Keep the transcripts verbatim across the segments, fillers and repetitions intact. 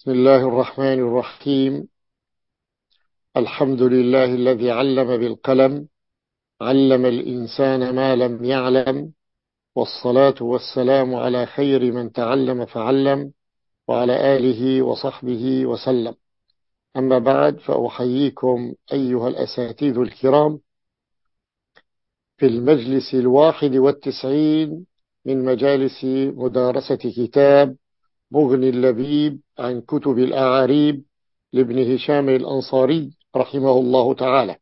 بسم الله الرحمن الرحيم. الحمد لله الذي علم بالقلم، علم الإنسان ما لم يعلم، والصلاة والسلام على خير من تعلم فعلم، وعلى آله وصحبه وسلم. أما بعد، فأحييكم أيها الأساتذة الكرام في المجلس الواحد والتسعين من مجالس مدارسة كتاب مغني اللبيب عن كتب الأعاريب لابن هشام الأنصاري رحمه الله تعالى.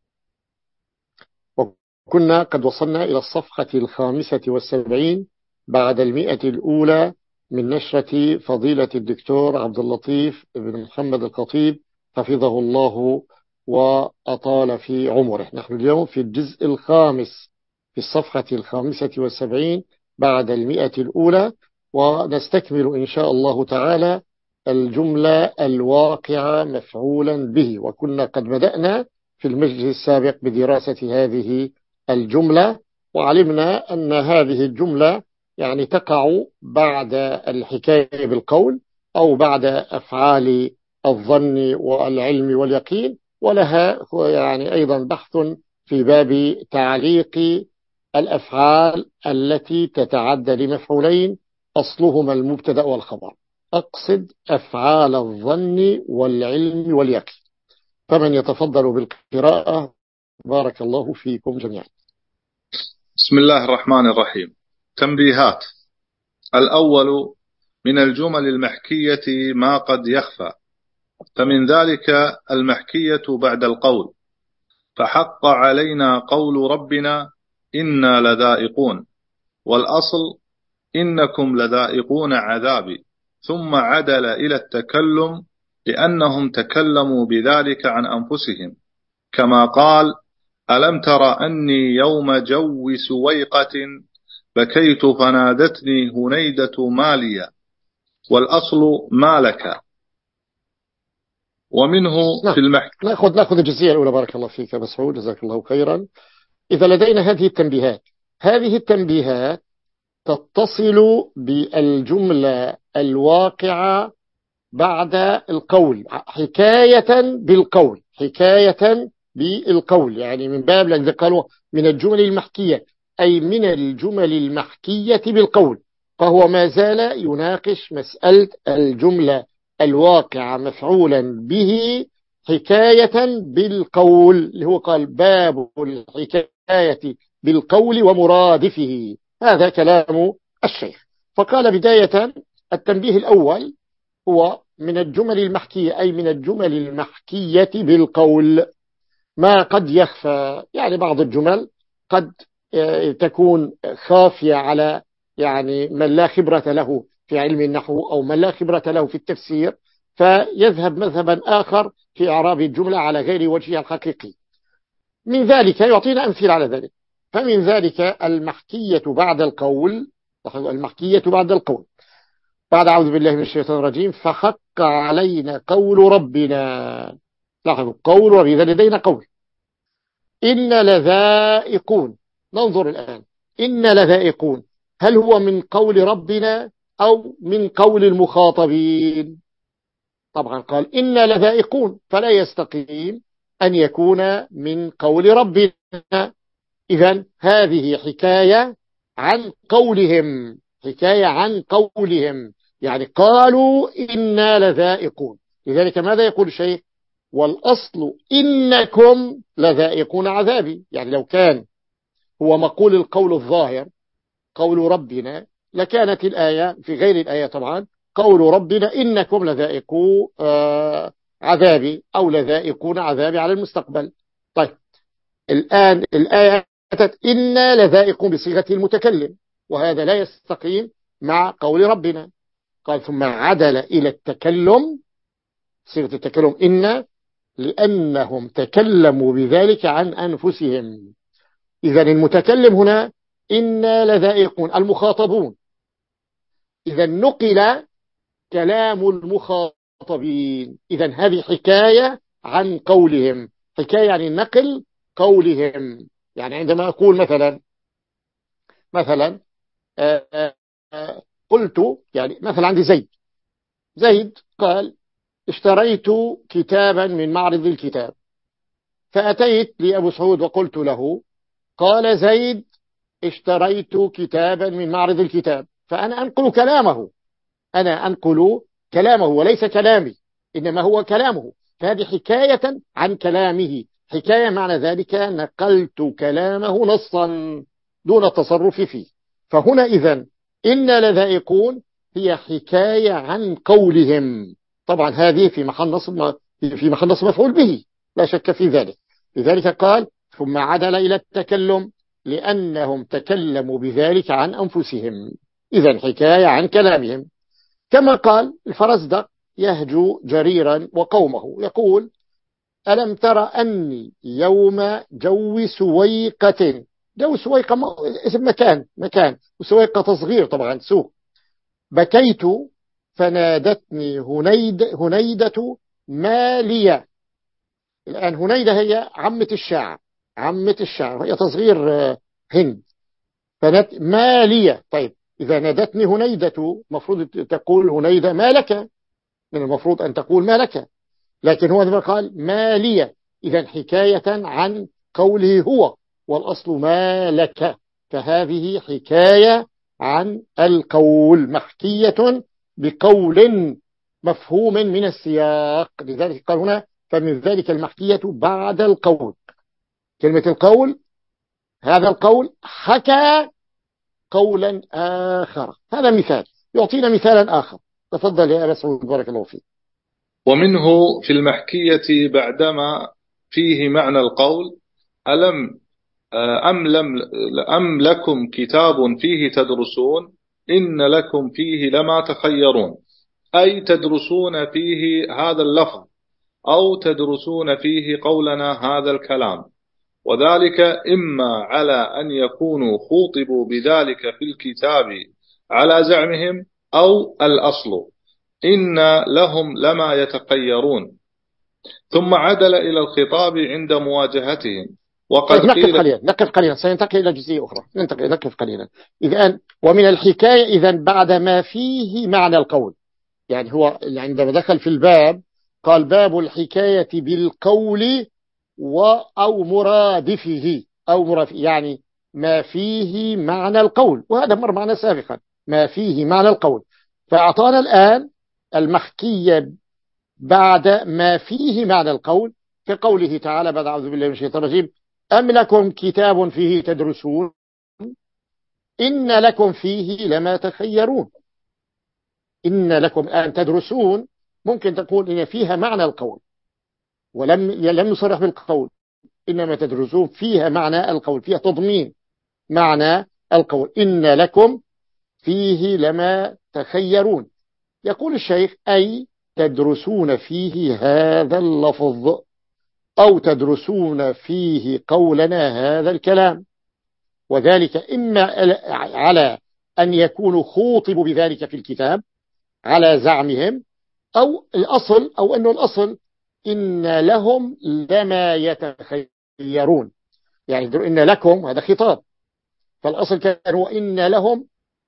وكنا قد وصلنا إلى الصفحة الخامسة والسبعين بعد المئة الأولى من نشرة فضيلة الدكتور عبد اللطيف بن محمد الخطيب حفظه الله وأطال في عمره. نحن اليوم في الجزء الخامس في الصفحة الخامسة والسبعين بعد المئة الأولى، ونستكمل إن شاء الله تعالى الجملة الواقعة مفعولا به. وكنا قد بدأنا في المجلس السابق بدراسة هذه الجملة، وعلمنا أن هذه الجملة يعني تقع بعد الحكاية بالقول أو بعد أفعال الظن والعلم واليقين، ولها يعني أيضا بحث في باب تعليق الأفعال التي تتعدى لمفعولين أصلهما المبتدأ والخبر. أقصد أفعال الظن والعلم واليقين. فمن يتفضل بالقراءة؟ بارك الله فيكم جميعا. بسم الله الرحمن الرحيم. تنبيهات: الأول: من الجمل المحكية ما قد يخفى، فمن ذلك المحكية بعد القول، فحق علينا قول ربنا إنا لذائقون، والأصل إنكم لذائقون عذابي، ثم عدل إلى التكلم لأنهم تكلموا بذلك عن أنفسهم، كما قال: ألم تر أني يوم جو سويقة بكيت فنادتني هنيدة مالية، والأصل مالك. ومنه نعم. في المحكمة. نأخذ نأخذ الجزئية الأولى. بارك الله فيك مسعود، جزاك الله خيرا. إذا لدينا هذه التنبيهات، هذه التنبيهات تتصل بالجملة الواقعة بعد القول، حكاية بالقول، حكاية بالقول، يعني من باب لأن قالوا من الجمل المحكية، أي من الجمل المحكية بالقول، فهو ما زال يناقش مسألة الجملة الواقعة مفعولا به حكاية بالقول، اللي هو قال باب الحكاية بالقول ومرادفه. هذا كلام الشيخ. فقال بداية التنبيه الأول هو من الجمل المحكية، أي من الجمل المحكية بالقول ما قد يخفى، يعني بعض الجمل قد تكون خافية على يعني من لا خبرة له في علم النحو أو من لا خبرة له في التفسير، فيذهب مذهبا آخر في إعراب الجملة على غير وجهها الحقيقي. من ذلك يعطينا أمثلة على ذلك. فمن ذلك المحكية بعد القول، المحكية بعد القول بعد أعوذ بالله من الشيطان الرجيم فحق علينا قول ربنا. لاحظوا قول ربنا، إذا لدينا قول إن لذائقون. ننظر الآن، إن لذائقون هل هو من قول ربنا أو من قول المخاطبين؟ طبعا قال إن لذائقون، فلا يستقيم أن يكون من قول ربنا. إذن هذه حكاية عن قولهم، حكاية عن قولهم، يعني قالوا إنا لذائقون. لذلك ماذا يقول الشيخ؟ والأصل إنكم لذائقون عذابي. يعني لو كان هو مقول القول الظاهر قول ربنا لكانت الآية في غير الآية طبعا قول ربنا إنكم لذائقوا آه عذابي أو لذائقون عذابي على المستقبل. طيب الآن الآية أتت إنا لذائقون بصيغة المتكلم، وهذا لا يستقيم مع قول ربنا. قال ثم عدل إلى التكلم، صيغة التكلم إن، لأنهم تكلموا بذلك عن أنفسهم. إذن المتكلم هنا إنا لذائقون المخاطبون، إذن نقل كلام المخاطبين. إذن هذه حكاية عن قولهم، حكاية يعني نقل قولهم. يعني عندما أقول مثلا مثلا آآ آآ قلت، يعني مثلا عندي زيد زيد قال اشتريت كتابا من معرض الكتاب، فأتيت لأبو سعود وقلت له قال زيد اشتريت كتابا من معرض الكتاب، فأنا أنقل كلامه، أنا أنقل كلامه وليس كلامي، إنما هو كلامه، فهذه حكاية عن كلامه، حكاية معنى ذلك نقلت كلامه نصا دون التصرف فيه. فهنا إذن إن لذائقون هي حكاية عن قولهم، طبعا هذه في محل نصب، في محل نصب مفعول به لا شك في ذلك. لذلك قال ثم عدل إلى التكلم لأنهم تكلموا بذلك عن أنفسهم، إذن حكاية عن كلامهم. كما قال الفرزدق يهجو جريرا وقومه يقول ألم تر أني يوم جو سويقة، جو سويقة اسم مكان مكان وسويقة تصغير طبعا سوق، بكيت فنادتني هنيد هنيدة مالية. الآن هنيدة هي عمة الشاعر، عمة الشاعر هي تصغير هند، فنادت مالية. طيب إذا نادتني هنيدة مفروض تقول هنيدة ما لك، من المفروض أن تقول ما لك، لكن هو قال مالية، إذا حكاية عن قوله هو، والأصل ما لك، فهذه حكاية عن القول محكية بقول مفهوم من السياق. لذلك قال هنا فمن ذلك المحكية بعد القول، كلمة القول هذا القول حكى قولا آخر. هذا مثال يعطينا مثالا آخر، تفضل يا أبا سعود بارك الله فيك. ومنه في المحكية بعدما فيه معنى القول ألم أم, لم أم لكم كتاب فيه تدرسون إن لكم فيه لما تخيرون، أي تدرسون فيه هذا اللفظ أو تدرسون فيه قولنا هذا الكلام، وذلك إما على أن يكونوا خوطبوا بذلك في الكتاب على زعمهم، أو الأصل إن لهم لما يتخيرون، ثم عدل إلى الخطاب عند مواجهتهم. وقد طيب نقف قيل قليلا، نقف قليلا، سينتقل إلى جزئية أخرى، ننتقل نقف قليلا. إذن ومن الحكاية إذن بعد ما فيه معنى القول، يعني هو عندما دخل في الباب قال باب الحكاية بالقول و أو مرادفه أو مرادفه، يعني ما فيه معنى القول، وهذا مر معنا سابقا ما فيه معنى القول، فأعطانا الآن المحكية بعد ما فيه معنى القول، كقوله تعالى بعد أعوذ بالله من الشيطان الرجيم أم لكم كتاب فيه تدرسون إن لكم فيه لما تخيرون. إن لكم الآن تدرسون ممكن تقول إن فيها معنى القول ولم لم يصرح بالقول، إنما تدرسون فيها معنى القول، فيها تضمين معنى القول. إن لكم فيه لما تخيرون، يقول الشيخ أي تدرسون فيه هذا اللفظ أو تدرسون فيه قولنا هذا الكلام، وذلك إما على أن يكونوا خوطبوا بذلك في الكتاب على زعمهم، أو الأصل أو أنه الأصل إن لهم لما يتخيرون، يعني إن لكم هذا خطاب، فالأصل كان هو إن لهم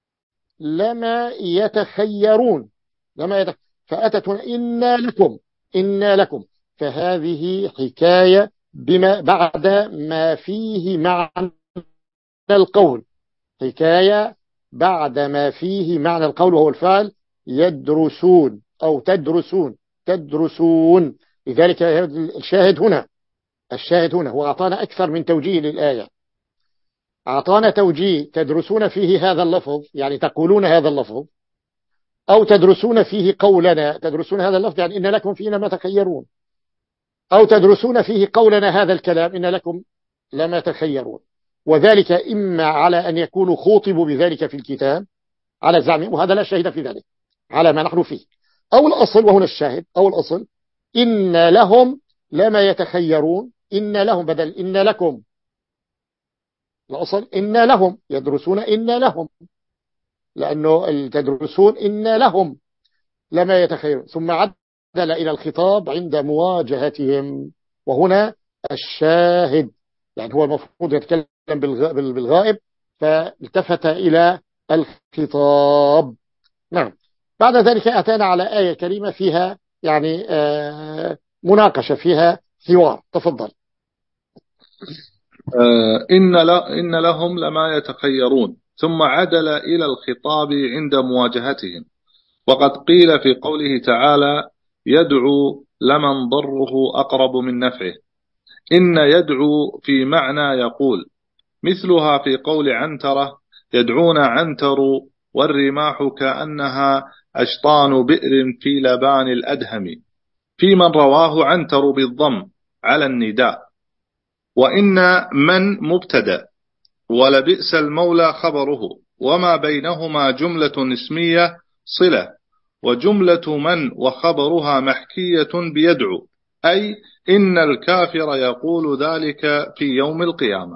لما يتخيرون، لما يتخ... فأتت إن لكم إن لكم، فهذه حكاية بما بعد ما فيه معنى القول، حكاية بعد ما فيه معنى القول وهو الفعل يدرسون أو تدرسون تدرسون. لذلك الشاهد هنا الشاهد هنا هو أعطانا أكثر من توجيه للآية، أعطانا توجيه تدرسون فيه هذا اللفظ يعني تقولون هذا اللفظ، أو تدرسون فيه قولنا، تدرسون هذا اللفظ يعني إن لكم فينا ما تخيرون، أو تدرسون فيه قولنا هذا الكلام إن لكم لما تخيرون، وذلك إما على أن يكونوا خوطبوا بذلك في الكتاب على زعمهم، وهذا لا شاهد في ذلك على ما نحن فيه، أو الأصل وهنا الشاهد أو الأصل إن لهم لما يتخيرون، إن لهم بدل إن لكم، الأصل إن لهم يدرسون إن لهم، لأنه تدرسون إن لهم لما يتخيرون، ثم عدل إلى الخطاب عند مواجهتهم، وهنا الشاهد يعني هو المفروض يتكلم بالغائب فالتفت إلى الخطاب. نعم. بعد ذلك أتانا على آية كريمة فيها يعني آه مناقشة، فيها حوار. تفضل. آه، إن لا إن لهم لما يتخيرون، ثم عدل إلى الخطاب عند مواجهتهم. وقد قيل في قوله تعالى: يدعو لمن ضره أقرب من نفعه. إن يدعو في معنى يقول، مثلها في قول عنترة: يدعون عنتر والرماح كأنها أشطان بئر في لبان الأدهم، في من رواه عنتر بالضم على النداء. وإن من مبتدأ، ولبئس المولى خبره، وما بينهما جملة اسمية صلة، وجملة من وخبرها محكية بيدعو، أي إن الكافر يقول ذلك في يوم القيامة.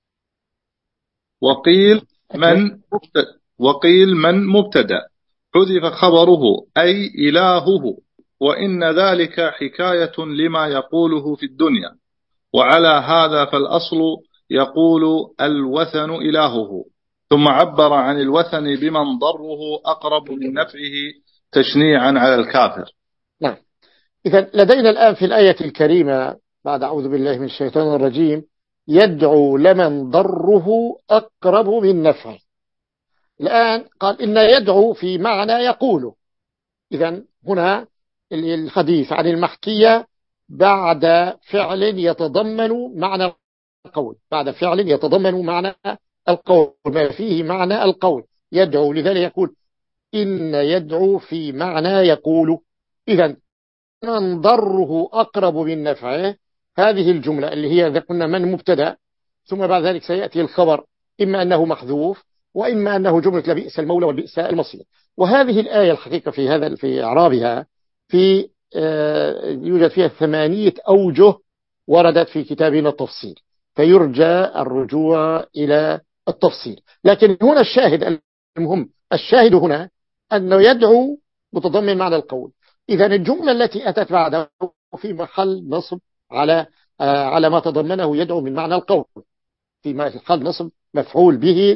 وقيل من مبتدأ وقيل من مبتدأ حذف خبره أي إلهه، وإن ذلك حكاية لما يقوله في الدنيا. وعلى هذا فالأصل يقول الوثن إلهه، ثم عبر عن الوثن بمن ضره أقرب من نفعه تشنيعا على الكافر. نعم. إذا لدينا الآن في الآية الكريمة بعد أعوذ بالله من الشيطان الرجيم: يدعو لمن ضره أقرب من نفعه. الآن قال إن يدعو في معنى يقول. إذا هنا الحديث عن المحكية بعد فعل يتضمن معنى القول، بعد فعل يتضمن معنى القول، ما فيه معنى القول يدعو. لذلك يقول إن يدعو في معنى يقول. إذا من ضره أقرب من نفعه، هذه الجملة اللي هي إذا قلنا من مبتدأ، ثم بعد ذلك سيأتي الخبر، إما أنه محذوف وإما أنه جملة لبئس المولى والبئس المصير. وهذه الآية الحقيقة في هذا في إعرابها في آه يوجد فيها ثمانية أوجه وردت في كتابنا التفصيل، فيرجى الرجوع إلى التفصيل. لكن هنا الشاهد المهم، الشاهد هنا أنه يدعو متضمن معنى القول. إذا الجملة التي أتت بعده في محل نصب على آه على ما تضمنه يدعو من معنى القول، في محل نصب مفعول به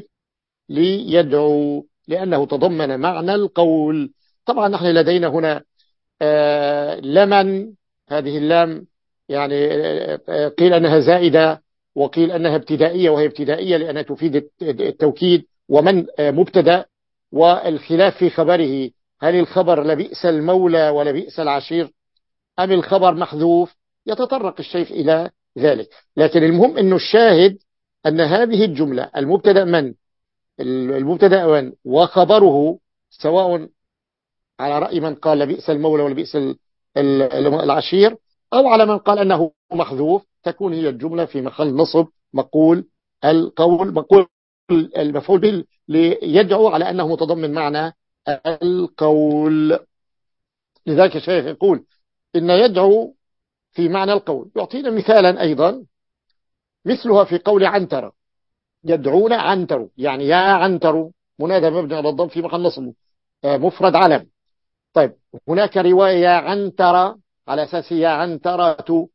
ليدعو، لأنه تضمن معنى القول. طبعا نحن لدينا هنا آه لمن، هذه اللام يعني آه قيل أنها زائدة وقيل أنها ابتدائية، وهي ابتدائية لأنها تفيد التوكيد. ومن آه مبتدأ، والخلاف في خبره، هل الخبر لبئس المولى ولبئس العشير أم الخبر محذوف؟ يتطرق الشيخ إلى ذلك. لكن المهم أنه الشاهد أن هذه الجملة المبتدأ من المبتدأ من وخبره، سواء على رأي من قال لبئس المولى ولبئس العشير أو على من قال أنه محذوف، تكون هي الجملة في محل نصب مقول القول، مقول المفعول به ليدعو على أنه متضمن معنى القول. لذلك الشيخ يقول إن يدعو في معنى القول. يعطينا مثالا أيضا مثلها في قول عنتر: يدعون عنتر، يعني يا عنتر، منادى مبني على الضم في محل نصب مفرد علم. طيب هناك رواية يا عنتر على أساس يا عنترة،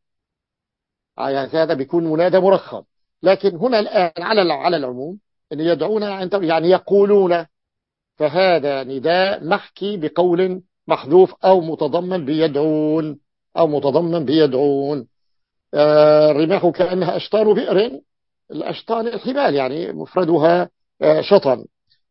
هذا بيكون منادى مرخم. لكن هنا الآن على على العموم أن يدعون عنتر يعني يقولون، فهذا نداء محكي بقول محذوف أو متضمن بيدعون، أو متضمن بيدعون. آه الرماح كأنها أشطان بئر، الأشطان الحبال يعني مفردها آه شطن،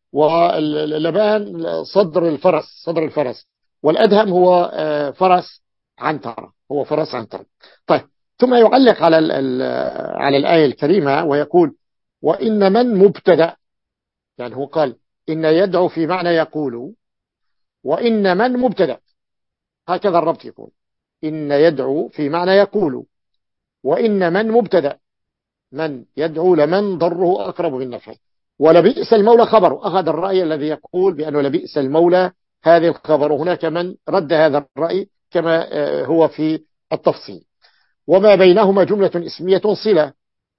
واللبان صدر الفرس، صدر الفرس، والأدهم هو آه فرس عنتر، هو فرس عنتر. طيب ثم يعلق على على الآية الكريمة ويقول: وإن من مبتدأ، يعني هو قال إن يدعو في معنى يقول، وإن من مبتدأ، هكذا الربط يقول: إن يدعو في معنى يقول، وإن من مبتدأ، من يدعو لمن ضره أقرب من نفعه، ولبئس المولى خبر. أخذ الرأي الذي يقول بأنه لبئس المولى هذه الخبر، هناك من رد هذا الرأي كما هو في التفصيل. وما بينهما جملة اسمية صلة،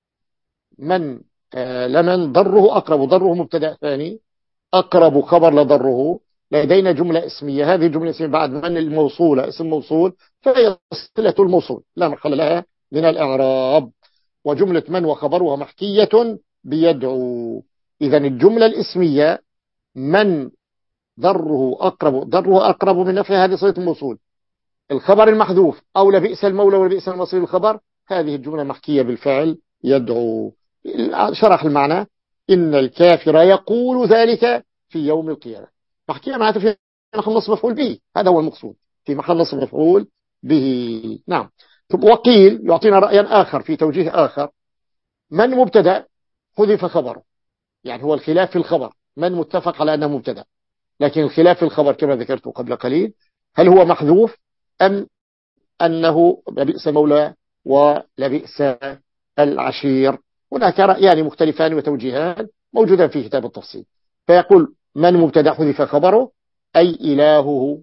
من لمن ضره أقرب، ضره مبتدأ ثاني، أقرب خبر لضره. لدينا جملة اسمية، هذه جملة اسمية بعد من الموصولة اسم موصول، فهي صلة الموصول لا محل لها من الإعراب. وجملة من وخبرها محكية بيدعو. إذا الجملة الاسمية من ضره أقرب، ضره أقرب من نفعه، هذه صلة الموصول. الخبر المحذوف أو لبئس المولى ولبئس المصير الخبر، هذه الجملة محكية بالفعل يدعو. شرح المعنى: إن الكافر يقول ذلك في يوم القيامة. محكية معناته في محل نصب مفعول به، هذا هو المقصود، في محل نصب مفعول به. نعم. وقيل يعطينا رأيا آخر في توجيه آخر: من مبتدأ حذف خبره، يعني هو الخلاف في الخبر، من متفق على أنه مبتدأ، لكن الخلاف في الخبر كما ذكرت قبل قليل، هل هو محذوف أم أنه لبئس مولى ولبئس العشير. هناك رأيان مختلفان وتوجيهان موجودان في كتاب التفصيل. فيقول: من مبتدأ حذف خبره أي إلهه،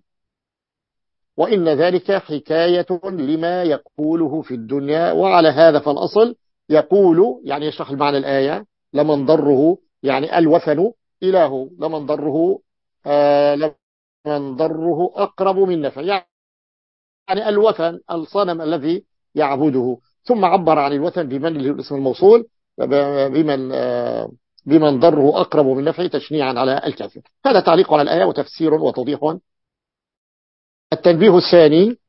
وإن ذلك حكاية لما يقوله في الدنيا، وعلى هذا فالأصل يقول، يعني يشرح المعنى الآية: لمن ضره، يعني الوثن إله، لمن ضره آه لمن ضره أقرب من نفع، يعني الوثن الصنم الذي يعبده. ثم عبر عن الوثن بمن، اللي هو الاسم الموصول، بمن آه بمن ضره أقرب من نفع، تشنيعا على الكافر. هذا تعليق على الآية وتفسير وتوضيح. التنبيه الثاني: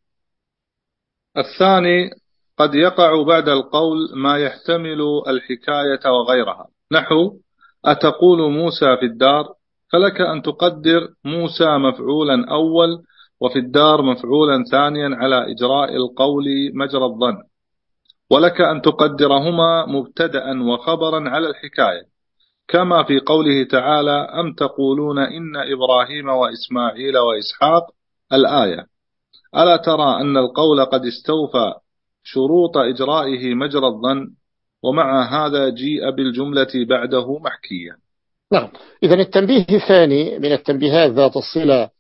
الثاني قد يقع بعد القول ما يحتمل الحكاية وغيرها، نحو: أتقول موسى في الدار، فلك أن تقدر موسى مفعولا أول وفي الدار مفعولا ثانيا على إجراء القول مجرى الظن، ولك أن تقدرهما مبتدأ وخبرا على الحكاية، كما في قوله تعالى: أم تقولون إن إبراهيم وإسماعيل وإسحاق الآية. ألا ترى أن القول قد استوفى شروط إجرائه مجرى الظن، ومع هذا جيء بالجملة بعده محكية. نعم. إذا التنبيه الثاني من التنبيهات ذات الصلة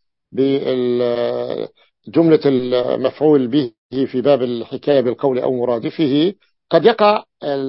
بجملة المفعول به في باب الحكاية بالقول أو مرادفه: قد يقع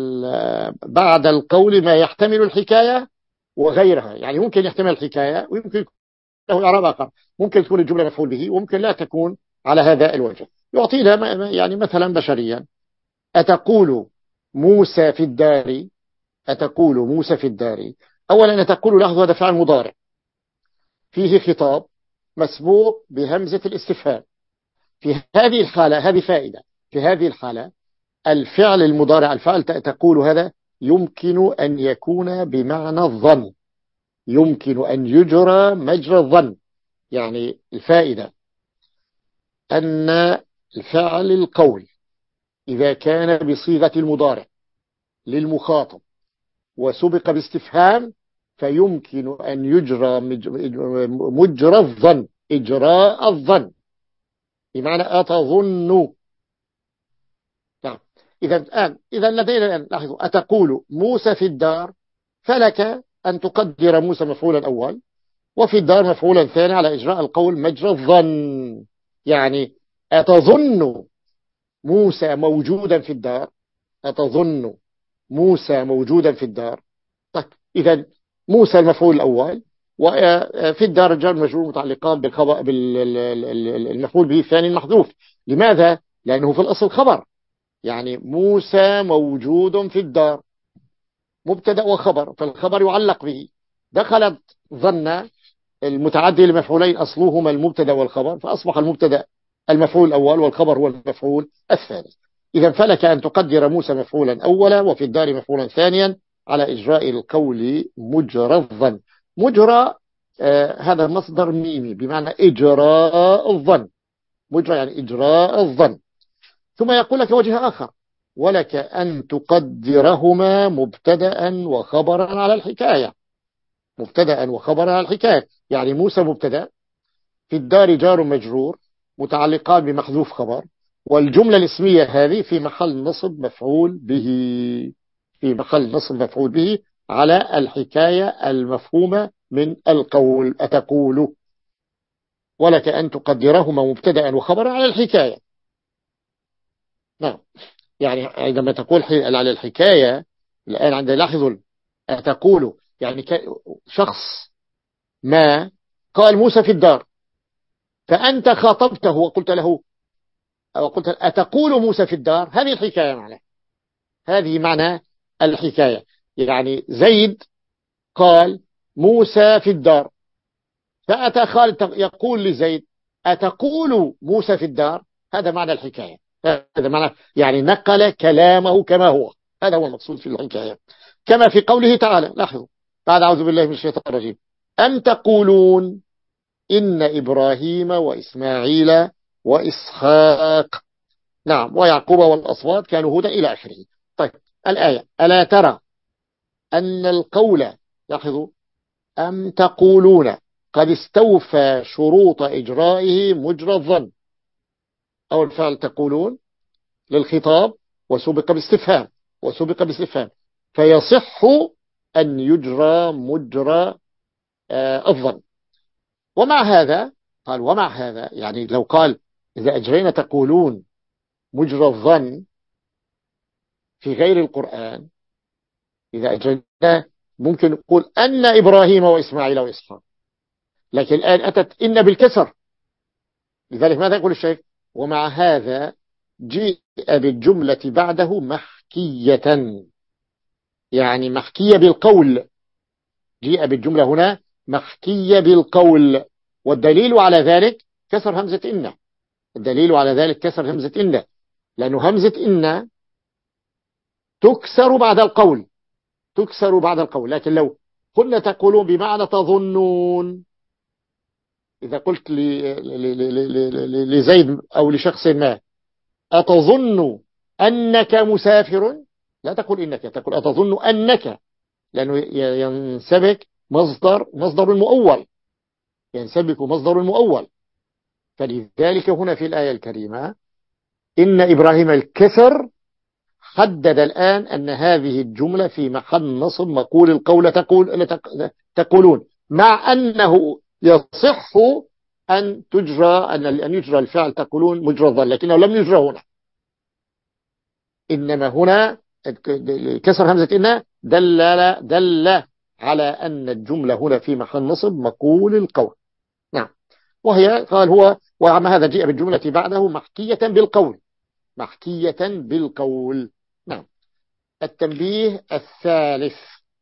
بعد القول ما يحتمل الحكاية وغيرها، يعني ممكن يحتمل الحكاية ويمكن له إعراب آخر، ممكن تكون الجملة مفعول به وممكن لا تكون على هذا الوجه. يعطينا يعني مثلا بشريا: أتقول موسى في الدار، أتقول موسى في الدار. أولا أتقول، لاحظوا هذا فعل مضارع فيه خطاب مسبوق بهمزة الاستفهام. في هذه الحالة، هذه فائدة، في هذه الحالة الفعل المضارع، الفعل تقول هذا يمكن أن يكون بمعنى الظن، يمكن أن يجرى مجرى الظن. يعني الفائدة أن الفعل القول إذا كان بصيغة المضارع للمخاطب وسبق باستفهام فيمكن أن يجرى مجرى الظن، إجراء الظن، بمعنى أتظن. نعم. إذا الآن إذا لدينا الآن لاحظوا: أتقول موسى في الدار، فلك أن تقدر موسى مفعولا أول وفي الدار مفعولا ثاني على إجراء القول مجرى الظن. يعني أتظن موسى موجودا في الدار، أتظن موسى موجودا في الدار. طيب إذا موسى المفعول الأول، وفي الدار الجار المجرور متعلقان بالخبر بالمفعول به الثاني المحذوف. لماذا؟ لأنه في الأصل خبر، يعني موسى موجود في الدار مبتدأ وخبر، فالخبر يعلق به. دخلت ظن المتعدي لمفعولين أصلهما المبتدأ والخبر، فأصبح المبتدأ المفعول الأول والخبر هو المفعول الثاني. إذا فلك أن تقدر موسى مفعولا أولا وفي الدار مفعولا ثانيا على إجراء القول مجرى الظن. مجرى آه هذا مصدر ميمي بمعنى إجراء الظن، مجرى يعني إجراء الظن. ثم يقول لك وجه آخر: ولك أن تقدرهما مبتدأ وخبرا على الحكاية. مبتدأ وخبرا على الحكاية، يعني موسى مبتدأ، في الدار جار مجرور متعلقان بمحذوف خبر، والجملة الاسمية هذه في محل نصب مفعول به، في محل نصب مفعول به على الحكاية المفهومة من القول. أتقول ولك أن تقدرهما مبتدأ وخبرا على الحكاية. نعم. يعني عندما تقول على الحكاية الآن عند لاحظوا أتقول، يعني شخص ما قال موسى في الدار، فأنت خاطبته وقلت له وقلت أتقول موسى في الدار، هذه الحكاية معنى هذه معنى الحكاية. يعني زيد قال موسى في الدار، فأتى خالد يقول لزيد أتقول موسى في الدار، هذا معنى الحكاية. هذا معنى يعني نقل كلامه كما هو، هذا هو المقصود في الحكاية. كما في قوله تعالى، لاحظوا بعد أعوذ بالله من الشيطان الرجيم: أم تقولون إن إبراهيم وإسماعيل وإسحاق، نعم، ويعقوب والأصوات كانوا هودا إلى آخره. طيب الآية: ألا ترى أن القول، لاحظوا، أم تقولون قد استوفى شروط إجرائه مجرى الظن. أو الفعل تقولون للخطاب وسبق باستفهام، وسبق باستفهام، فيصح أن يجرى مجرى آه الظن. ومع هذا قال، ومع هذا يعني لو قال إذا أجرينا تقولون مجرى الظن في غير القرآن، إذا أجرينا ممكن نقول أن إبراهيم وإسماعيل وإسحاق، لكن الآن أتت إن بالكسر. لذلك ماذا يقول الشيخ؟ ومع هذا جيء بالجملة بعده محكية، يعني محكية بالقول. جيء بالجملة هنا محكية بالقول، والدليل على ذلك كسر همزة إن. الدليل على ذلك كسر همزة إن، لأنه همزة إن تكسر بعد القول، تكسر بعد القول. لكن لو قلنا تقولون بمعنى تظنون، إذا قلت لزيد أو لشخص ما أتظن أنك مسافر، لا تقول إنك، تقول أتظن أنك، لأنه ينسبك مصدر مصدر المؤول، ينسبك مصدر المؤول. فلذلك هنا في الآية الكريمة إن إبراهيم الكسر حدد الآن أن هذه الجملة في محل نصب مقول القول تقول تقولون، مع أنه يصح أن تجرى أن أن يجرى الفعل تقولون مجرى الظن، لكنه لم يجرى هنا. إنما هنا كسر همزة إن دل دل على أن الجملة هنا في محل نصب مقول القول. نعم. وهي قال هو ومع هذا جاء بالجملة بعده محكية بالقول، محكية بالقول. نعم. التنبيه الثالث.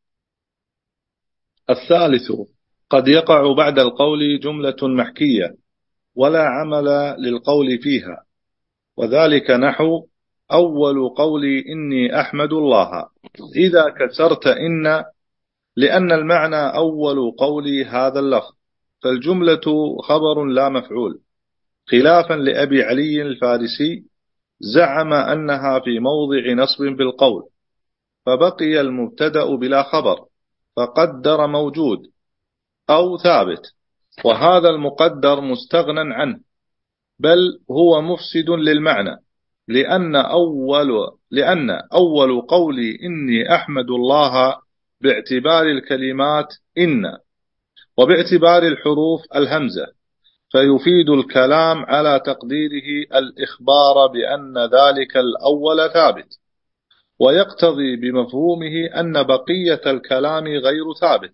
الثالث: قد يقع بعد القول جملة محكية ولا عمل للقول فيها، وذلك نحو أول قولي إني أحمد الله، إذا كسرت إن، لأن المعنى أول قولي هذا اللفظ، فالجملة خبر لا مفعول، خلافا لأبي علي الفارسي زعم أنها في موضع نصب بالقول، فبقي المبتدأ بلا خبر، فقدر موجود أو ثابت، وهذا المقدر مستغنى عنه، بل هو مفسد للمعنى، لأن أول, لأن أول قولي إني أحمد الله باعتبار الكلمات إن، وباعتبار الحروف الهمزة، فيفيد الكلام على تقديره الإخبار بأن ذلك الأول ثابت، ويقتضي بمفهومه أن بقية الكلام غير ثابت،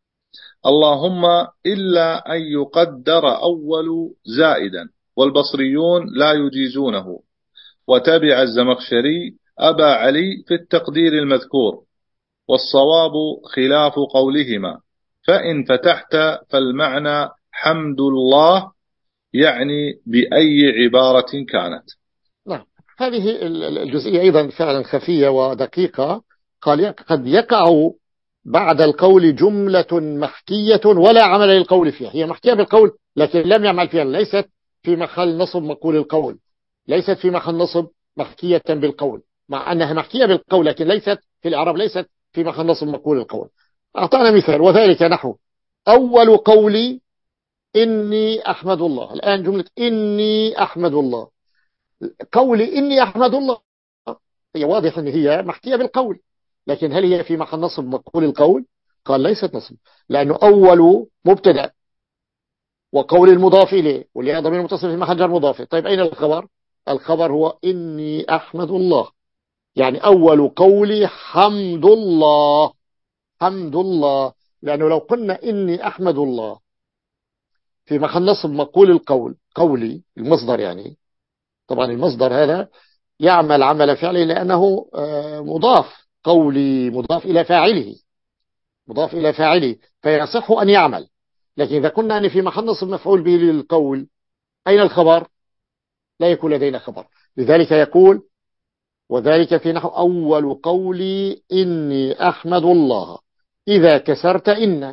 اللهم إلا أن يقدر أول زائدا، والبصريون لا يجيزونه، وتبع الزمخشري أبا علي في التقدير المذكور، والصواب خلاف قولهما، فإن فتحت فالمعنى حمد الله، يعني بأي عبارة كانت. نعم. هذه الجزئية أيضا فعلا خفية ودقيقة. قال قد يقع بعد القول جملة محكية ولا عمل للقول فيها. هي محكية بالقول لكن لم يعمل فيها، ليست في محل نصب مقول القول، ليست في محل نصب محكية بالقول، مع أنها محكية بالقول لكن ليست في الإعراب، ليست في محل نصب مقول القول. أعطانا مثال: وذلك نحو أول قولي إني أحمد الله. الآن جملة إني أحمد الله، قولي إني أحمد الله هي واضح أن هي محكية بالقول، لكن هل هي في محل نصب مقول القول؟ قال ليست نصب، لأنه أول مبتدأ وقول المضاف إليه واللي ضمير متصل في محل جر مضاف. طيب أين الخبر؟ الخبر هو إني أحمد الله، يعني أول قولي حمد الله، حمد الله. لأنه لو قلنا إني أحمد الله في محل نصب مقول القول، قولي المصدر، يعني طبعا المصدر هذا يعمل عمل فعله لأنه مضاف، قولي مضاف إلى فاعله، مضاف إلى فاعله، فيصح أن يعمل. لكن إذا كنا أن في محل نصب مفعول به للقول، أين الخبر؟ لا يكون لدينا خبر. لذلك يقول وذلك في نحو أول قولي إني أحمد الله إذا كسرت إن،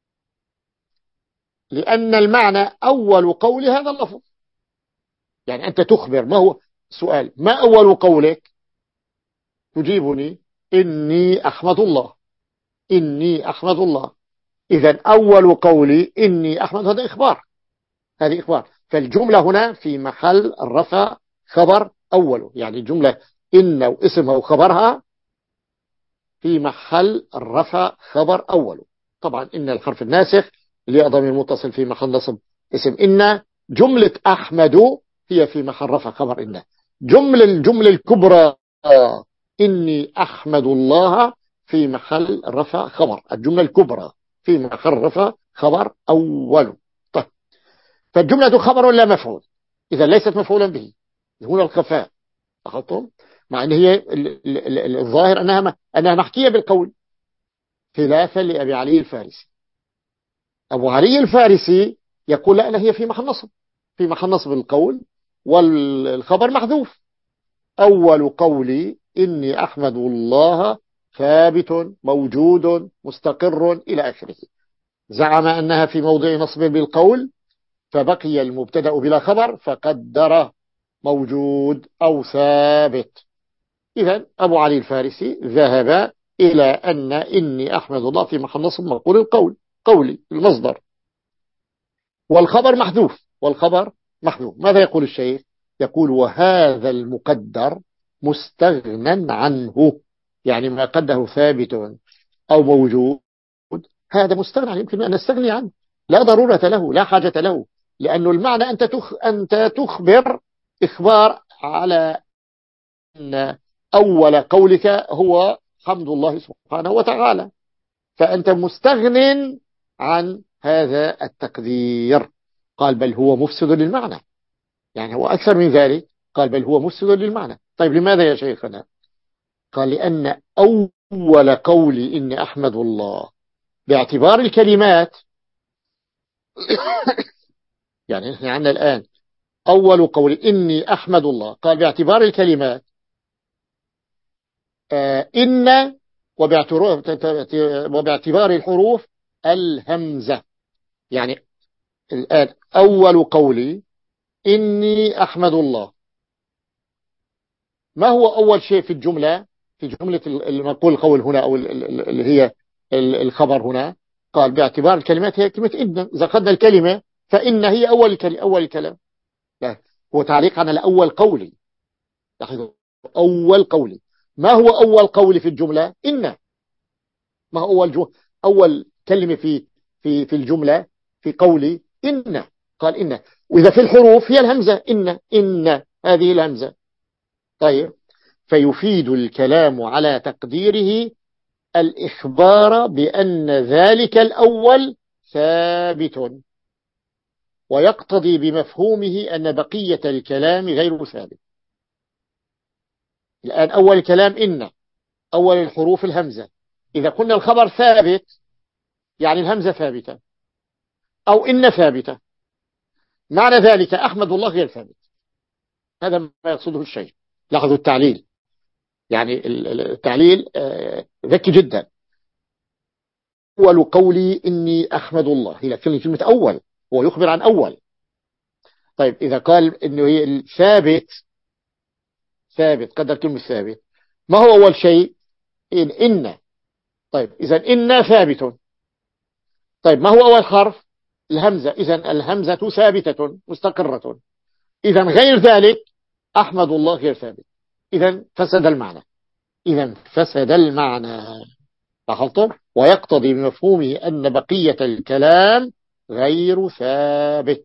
لأن المعنى أول قول هذا اللفظ. يعني أنت تخبر، ما هو سؤال ما أول قولك؟ تجيبني إني أحمد الله، إني أحمد الله. إذا أول قولي إني أحمد هذا إخبار، هذه إخبار. فالجملة هنا في محل الرفع خبر أوله، يعني الجملة إن واسمها وخبرها في محل الرفع خبر أوله. طبعا إن الحرف الناسخ لضمير متصل في محل نصب اسم إن. جملة أحمد هي في محل رفع خبر إن. جملة الجملة الكبرى إني أحمد الله في محل رفع خبر، الجملة الكبرى في محل رفع خبر أول. طيب، فالجملة خبر ولا مفعول؟ إذا ليست مفعولا به، هنا الخفاء. أخذتم؟ مع أن هي الظاهر أنها أنها محكية بالقول، خلافا لأبي علي الفارسي. أبو علي الفارسي يقول لا لا، هي في محل نصب، في محل نصب القول والخبر محذوف. أول قولي إني أحمد الله ثابت موجود مستقر إلى آخره. زعم أنها في موضع نصب بالقول، فبقي المبتدأ بلا خبر فقدر موجود أو ثابت. إذن أبو علي الفارسي ذهب إلى أن إني أحمد الله في محل نصب مقول القول، قولي المصدر، والخبر محذوف، والخبر محذوف. ماذا يقول الشيخ؟ يقول وهذا المقدر مستغنى عنه، يعني ما قدره ثابت أو موجود هذا مستغنى عنه، يمكن أن نستغني عنه، لا ضرورة له، لا حاجة له، لأنه المعنى أنت تخ... أنت تخبر إخبار على أن أول قولك هو حمد الله سبحانه وتعالى، فأنت مستغن عن هذا التقدير. قال بل هو مفسد للمعنى، يعني هو أكثر من ذلك، قال بل هو مفسد للمعنى. طيب لماذا يا شيخنا؟ قال لأن أول قولي إني أحمد الله باعتبار الكلمات يعني نحن عندنا الآن أول قولي إني أحمد الله، قال باعتبار الكلمات آه إن، وباعتبار الحروف الهمزة. يعني الآن أول قولي إني أحمد الله، ما هو أول شيء في الجملة، في جملة المقول القول هنا أو اللي هي الخبر هنا؟ قال باعتبار الكلمات هي كلمة إن، إذا أخذنا الكلمة فإن هي أول كلمة، أول كلام. لا، هو تعليق على الأول قولي. أول قولي، ما هو أول قولي في الجملة؟ إن. ما هو أول جو أول كلمة في في في الجملة في قولي؟ إن. قال إن، وإذا في الحروف هي الهمزة، إن إن هذه الهمزة. طيب، فيفيد الكلام على تقديره الإخبار بأن ذلك الأول ثابت، ويقتضي بمفهومه أن بقية الكلام غير ثابت. الآن أول الكلام إن، أول الحروف الهمزة، إذا قلنا الخبر ثابت يعني الهمزة ثابتة أو إن ثابتة، معنى ذلك أحمد الله غير ثابت. هذا ما يقصده الشيء. لاحظوا التعليل، يعني التعليل ذكي جدا. أول قولي إني أحمد الله، هي كلمة أول، هو يخبر عن أول. طيب إذا قال إنه هي الثابت، ثابت قدر كلمة ثابت، ما هو أول شيء؟ إن, إن. طيب إذا إن ثابت. طيب ما هو أول حرف؟ الهمزة، إذا الهمزة ثابتة مستقرة. إذا غير ذلك أحمد الله غير ثابت. إذا فسد المعنى، إذا فسد المعنى. لاحظتم؟ ويقتضي بمفهومه أن بقية الكلام غير ثابت.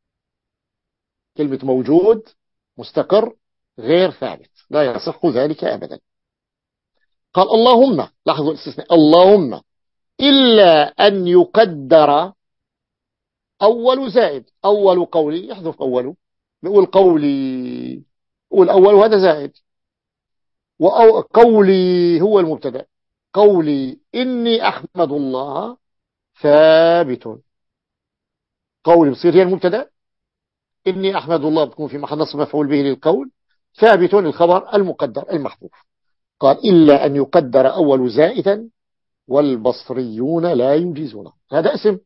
كلمة موجود مستقر غير ثابت، لا يصح ذلك أبدا. قال اللهم، لاحظوا الاستثناء، اللهم إلا أن يقدر أول زائد. أول قولي يحذف أوله، بيقول قولي، يقول أول وهذا زائد، وقولي هو المبتدأ. قولي إني أحمد الله ثابت، قولي بصير هي المبتدأ، إني أحمد الله بتكون في محل نصب مفعول به للقول، ثابت الخبر المقدر المحذوف. قال إلا أن يقدر أول زائدا والبصريون لا يجيزونه. هذا اسم،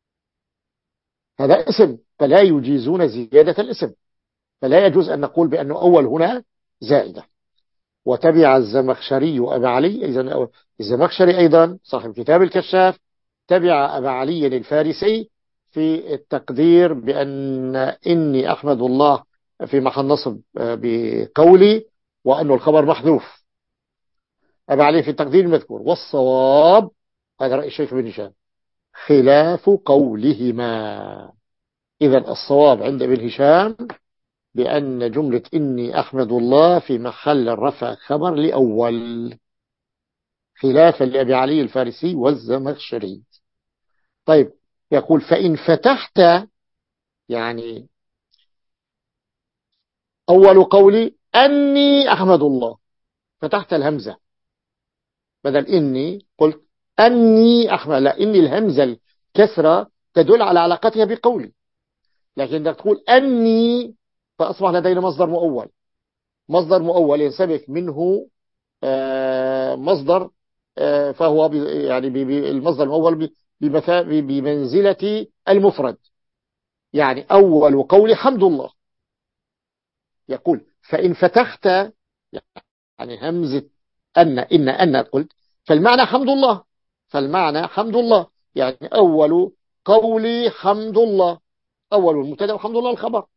هذا اسم فلا يجيزون زيادة الاسم، فلا يجوز أن نقول بأنه أول هنا زائدة. وتبع الزمخشري أبا علي، إذن الزمخشري أيضا صاحب كتاب الكشاف تبع أبا علي الفارسي في التقدير بأن إني أحمد الله في محل نصب بقولي وأنه الخبر محذوف. أبا علي في التقدير المذكور. والصواب هذا رأي الشيخ بن هشام خلاف قولهما. إذن الصواب عند ابن هشام بأن جملة إني أحمد الله في محل الرفع خبر لأول، خلافا لأبي علي الفارسي والزمخشري. طيب يقول فإن فتحت، يعني أول قولي أني أحمد الله، فتحت الهمزة بدل إني قلت أني أحمد، لا، إني الهمزة الكسرة تدل على علاقتها بقولي، لكن إذا تقول أني فأصبح لدينا مصدر مؤول، مصدر مؤول ينسبك منه مصدر، فهو يعني المصدر المؤول بمنزلة المفرد، يعني أول قول حمد الله. يقول فإن فتحت، يعني همزة أن إن أن قلت، فالمعنى حمد الله، فالمعنى حمد الله يعني أول قولي حمد الله، أول المبتدا وحمد الله الخبر.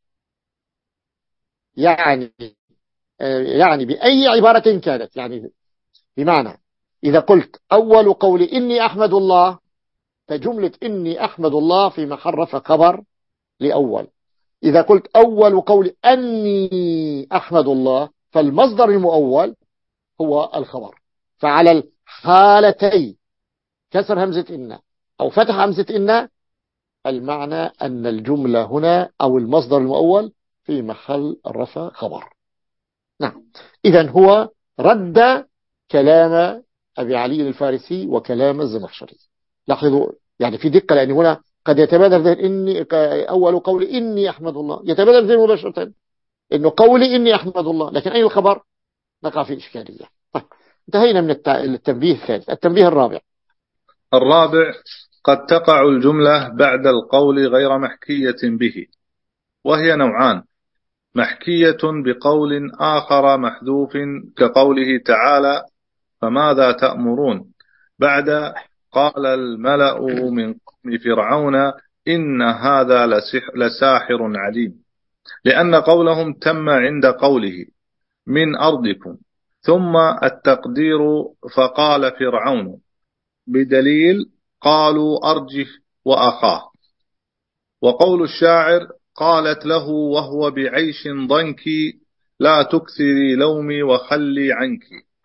يعني يعني بأي عبارة كانت، يعني بمعنى إذا قلت أول قولي إني أحمد الله، فجملة إني أحمد الله في محل رفع خبر لأول. إذا قلت أول قولي أني أحمد الله، فالمصدر المؤول هو الخبر. فعلى الحالتين كسر همزة إن أو فتح همزة إن، المعنى أن الجملة هنا أو المصدر المؤول في محل الرفع خبر. نعم، إذن هو رد كلام أبي علي الفارسي وكلام الزمخشري. لاحظوا يعني في دقة، لأن هنا قد يتبادر ذهن إني أول قول إني أحمد الله، يتبادر ذهن مباشرة إنه قولي إني أحمد الله، لكن أي الخبر؟ نقع في إشكالية. انتهينا من التنبيه الثالث. التنبيه الرابع. الرابع قد تقع الجملة بعد القول غير محكية به، وهي نوعان: محكية بقول آخر محذوف كقوله تعالى فماذا تأمرون بعد قال الملأ من قوم فرعون إن هذا لساحر عليم، لأن قولهم تم عند قوله من أرضكم، ثم التقدير فقال فرعون بدليل قالوا أرجه وأخاه. وقول الشاعر قالت له وهو بعيش ضنك لا تكثري لومي وخلي عنك.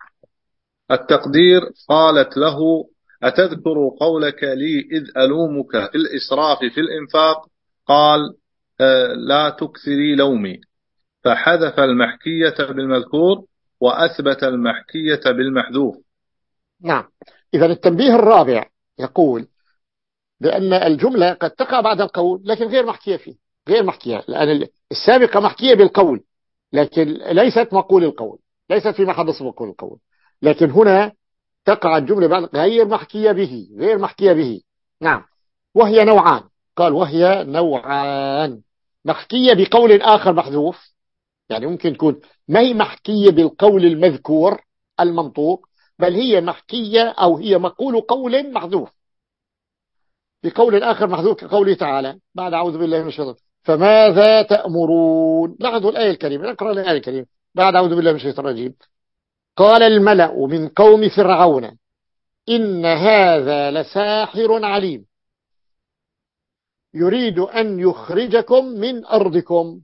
التقدير قالت له أتذكر قولك لي إذ ألومك في الإسراف في الإنفاق، قال آه لا تكثري لومي، فحذف المحكية بالمذكور وأثبت المحكية بالمحذوف. نعم، إذا التنبيه الرابع يقول بأن الجملة قد تقع بعد القول لكن غير محكية فيه، غير محكية، لأن السابقة محكية بالقول لكن ليست مقول القول، ليست في محل نصب مقول القول، لكن هنا تقع الجملة بعد غير محكية به، غير محكية به. نعم، وهي نوعان. قال وهي نوعان: محكية بقول آخر محذوف، يعني ممكن تكون ما هي محكية بالقول المذكور المنطوق، بل هي محكية أو هي مقول قول محذوف بقول آخر محذوف كقوله تعالى بعد أعوذ بالله من الشيطان فماذا تأمرون. لاحظوا الآية الكريمة، نقرأ الآية الكريمة بعد أعوذ بالله من الشيطان الرجيم: قال الملأ من قوم فرعون إن هذا لساحر عليم يريد أن يخرجكم من أرضكم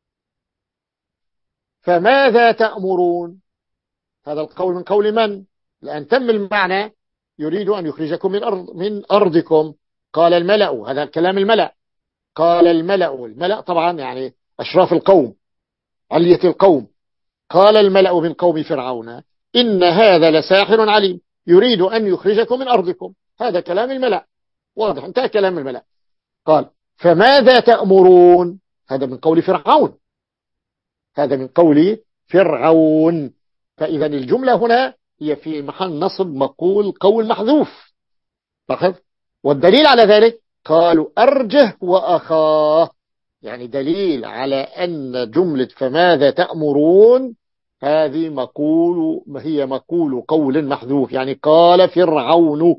فماذا تأمرون. هذا القول من قول من؟ لأن تم المعنى يريد أن يخرجكم من أرض من أرضكم. قال الملأ، هذا كلام الملأ. قال الملأ، الملأ طبعا يعني أشراف القوم، علية القوم. قال الملأ من قوم فرعون إن هذا لساحر عليم يريد أن يخرجكم من أرضكم. هذا كلام الملأ، واضح، انتهى كلام الملأ. قال فماذا تأمرون، هذا من قول فرعون، هذا من قول فرعون. فإذا الجملة هنا هي في محل نصب مقول قول محذوف. لاحظ، والدليل على ذلك قالوا أرجه وأخاه، يعني دليل على أن جملة فماذا تأمرون هذه مقول هي مقول قول محذوف، يعني قال فرعون،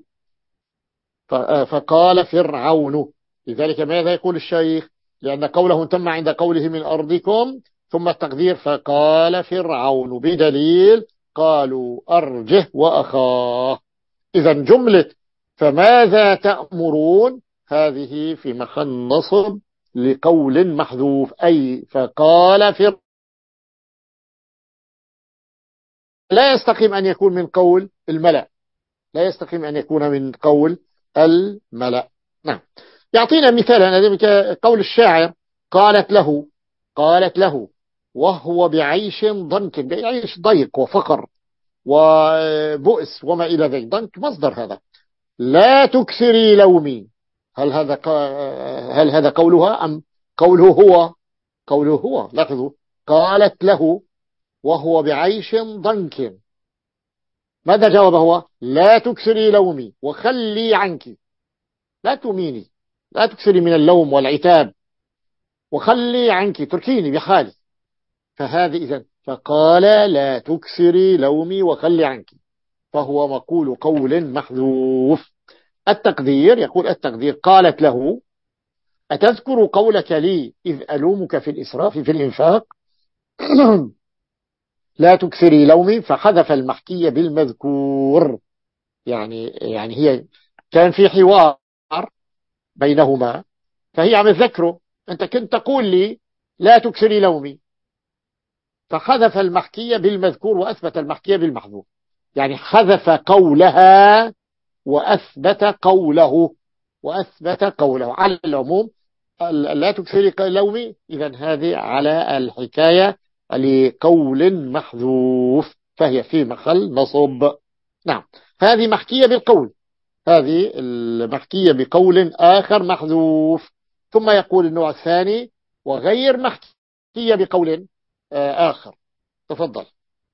فقال فرعون. لذلك ماذا يقول الشيخ؟ لأن قوله تم عند قوله من أرضكم، ثم التقدير فقال فرعون، بدليل قالوا أرجه وأخاه. إذا جملة فماذا تأمرون هذه في محل نصب لقول محذوف، أي فقال فرعون. لا يستقيم أن يكون من قول الملأ، لا يستقيم أن يكون من قول الملأ. نعم. يعطينا مثالا قول الشاعر قالت له، قالت له وهو بعيش ضنك، بعيش ضيق وفقر وبؤس وما إلى ذلك، ضنك مصدر هذا. لا تكثري لومي، هل هذا هل هذا قولها أم قوله هو؟ قوله هو. لاحظوا، قالت له وهو بعيش ضنك، ماذا جاوب هو؟ لا تكثري لومي وخلي عنك، لا تميني، لا تكثري من اللوم والعتاب، وخلي عنك، تركيني بحالي. فهذه إذن فقال لا تكثري لومي وخلي عنك، فهو مقول قول محذوف. التقدير، يقول التقدير قالت له أتذكر قولك لي إذ ألومك في الإسراف في الإنفاق لا تكثري لومي، فحذف المحكي بالمذكور. يعني يعني هي كان في حوار بينهما، فهي عم تذكره أنت كنت تقول لي لا تكثري لومي، فحذف المحكي بالمذكور وأثبت المحكي بالمحذوف، يعني حذف قولها وأثبت قوله، وأثبت قوله على العموم. لا تكثري لومي، إذن هذه على الحكاية لقول محذوف، فهي في محل نصب. نعم، هذه محكية بالقول، هذه المحكية بقول آخر محذوف. ثم يقول النوع الثاني وغير محكية بقول آخر. تفضل.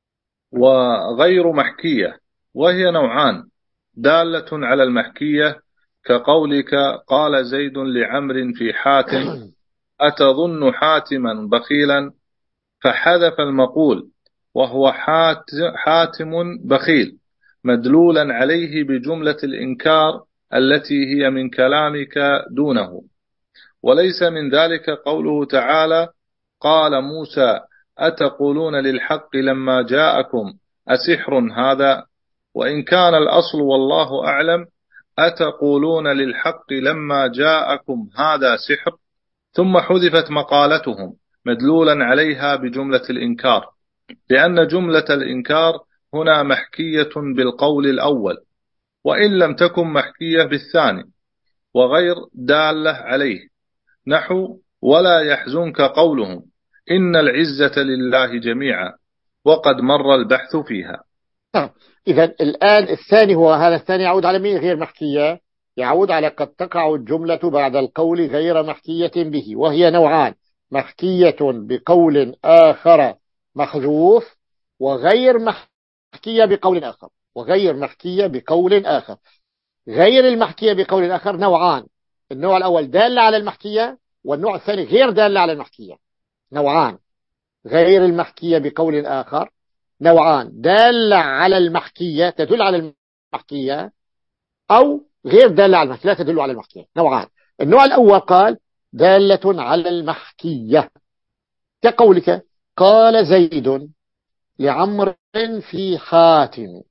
وغير محكية وهي نوعان، دالة على المحكية كقولك قال زيد لعمر في حاتم أتظن حاتما بخيلا، فحذف المقول وهو حاتم بخيل مدلولا عليه بجملة الإنكار التي هي من كلامك دونه. وليس من ذلك قوله تعالى قال موسى أتقولون للحق لما جاءكم أسحر هذا، وإن كان الأصل والله أعلم أتقولون للحق لما جاءكم هذا سحر، ثم حذفت مقالتهم مدلولا عليها بجملة الإنكار، لأن جملة الإنكار هنا محكية بالقول الأول، وإن لم تكن محكية بالثاني، وغير دالة عليه، نحو ولا يحزنك قولهم إن العزة لله جميعا، وقد مر البحث فيها. إذا الآن الثاني هو هذا، الثاني يعود على مين غير محكية؟ يعود على قد تقع الجملة بعد القول غير محكية به، وهي نوعان: محكية بقول آخر محذوف، وغير محكية بقول آخر، وغير محكية بقول آخر. غير المحكية بقول آخر نوعان: النوع الأول دالة على المحكية، والنوع الثاني غير دالة على المحكية. نوعان: غير المحكية بقول آخر نوعان: دالة على المحكية تدل على المحكية، أو غير دالة على المحكية لا تدل على المحكية. نوعان. النوع الأول قال دالة على المحكية، كقولك قال زيد لعمر في حاتم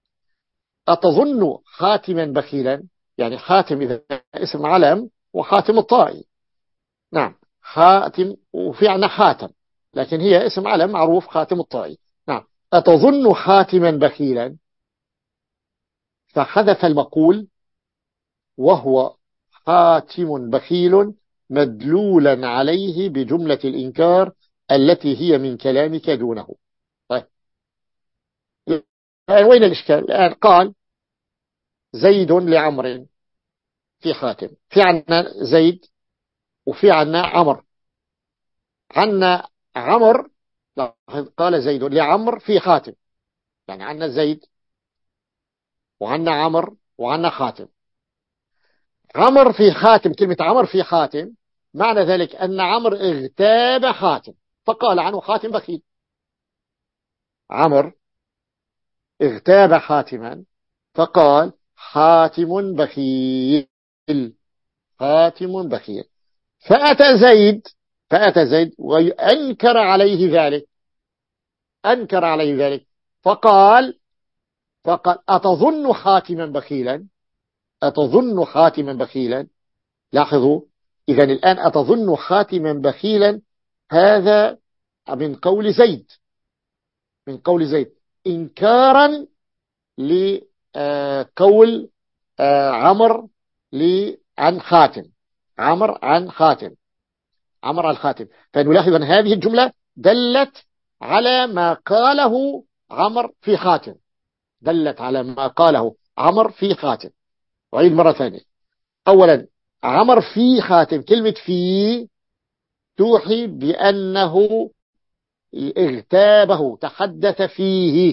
أتظن حاتما بخيلا، يعني حاتم إذا اسم علم وحاتم الطائي. نعم، حاتم، وفي عنا حاتم لكن هي اسم علم معروف حاتم الطائي. نعم، أتظن حاتما بخيلا، فحذف المقول وهو حاتم بخيل مدلولا عليه بجملة الإنكار التي هي من كلامك دونه. طيب، وين الإشكال الآن؟ قال زيد لعمر في حاتم، في عنا زيد وفي عنا عمر، عنا عمر، قال زيد لعمر في خاتم، يعني عنا زيد وعنا عمر وعنا خاتم. عمر في خاتم، كلمة عمر في خاتم معنى ذلك أن عمر اغتاب خاتم فقال عنه خاتم بخيل. عمر اغتاب خاتما فقال حاتم بخيل، حاتم بخيل. فأتى زيد فأتى زيد وأنكر عليه ذلك، أنكر عليه ذلك فقال فقال أتظن حاتما بخيلا، أتظن حاتما بخيلا. لاحظوا، إذا الآن أتظن حاتما بخيلا هذا من قول زيد، من قول زيد إنكارا لقول عمر عن خاتم، عمر عن خاتم، عمر عن خاتم. فنلاحظ أن هذه الجملة دلت على ما قاله عمر في خاتم، دلت على ما قاله عمر في خاتم. وعيد مرة ثانية. أولا عمر في خاتم، كلمة في توحي بأنه اغتابه، تحدث فيه،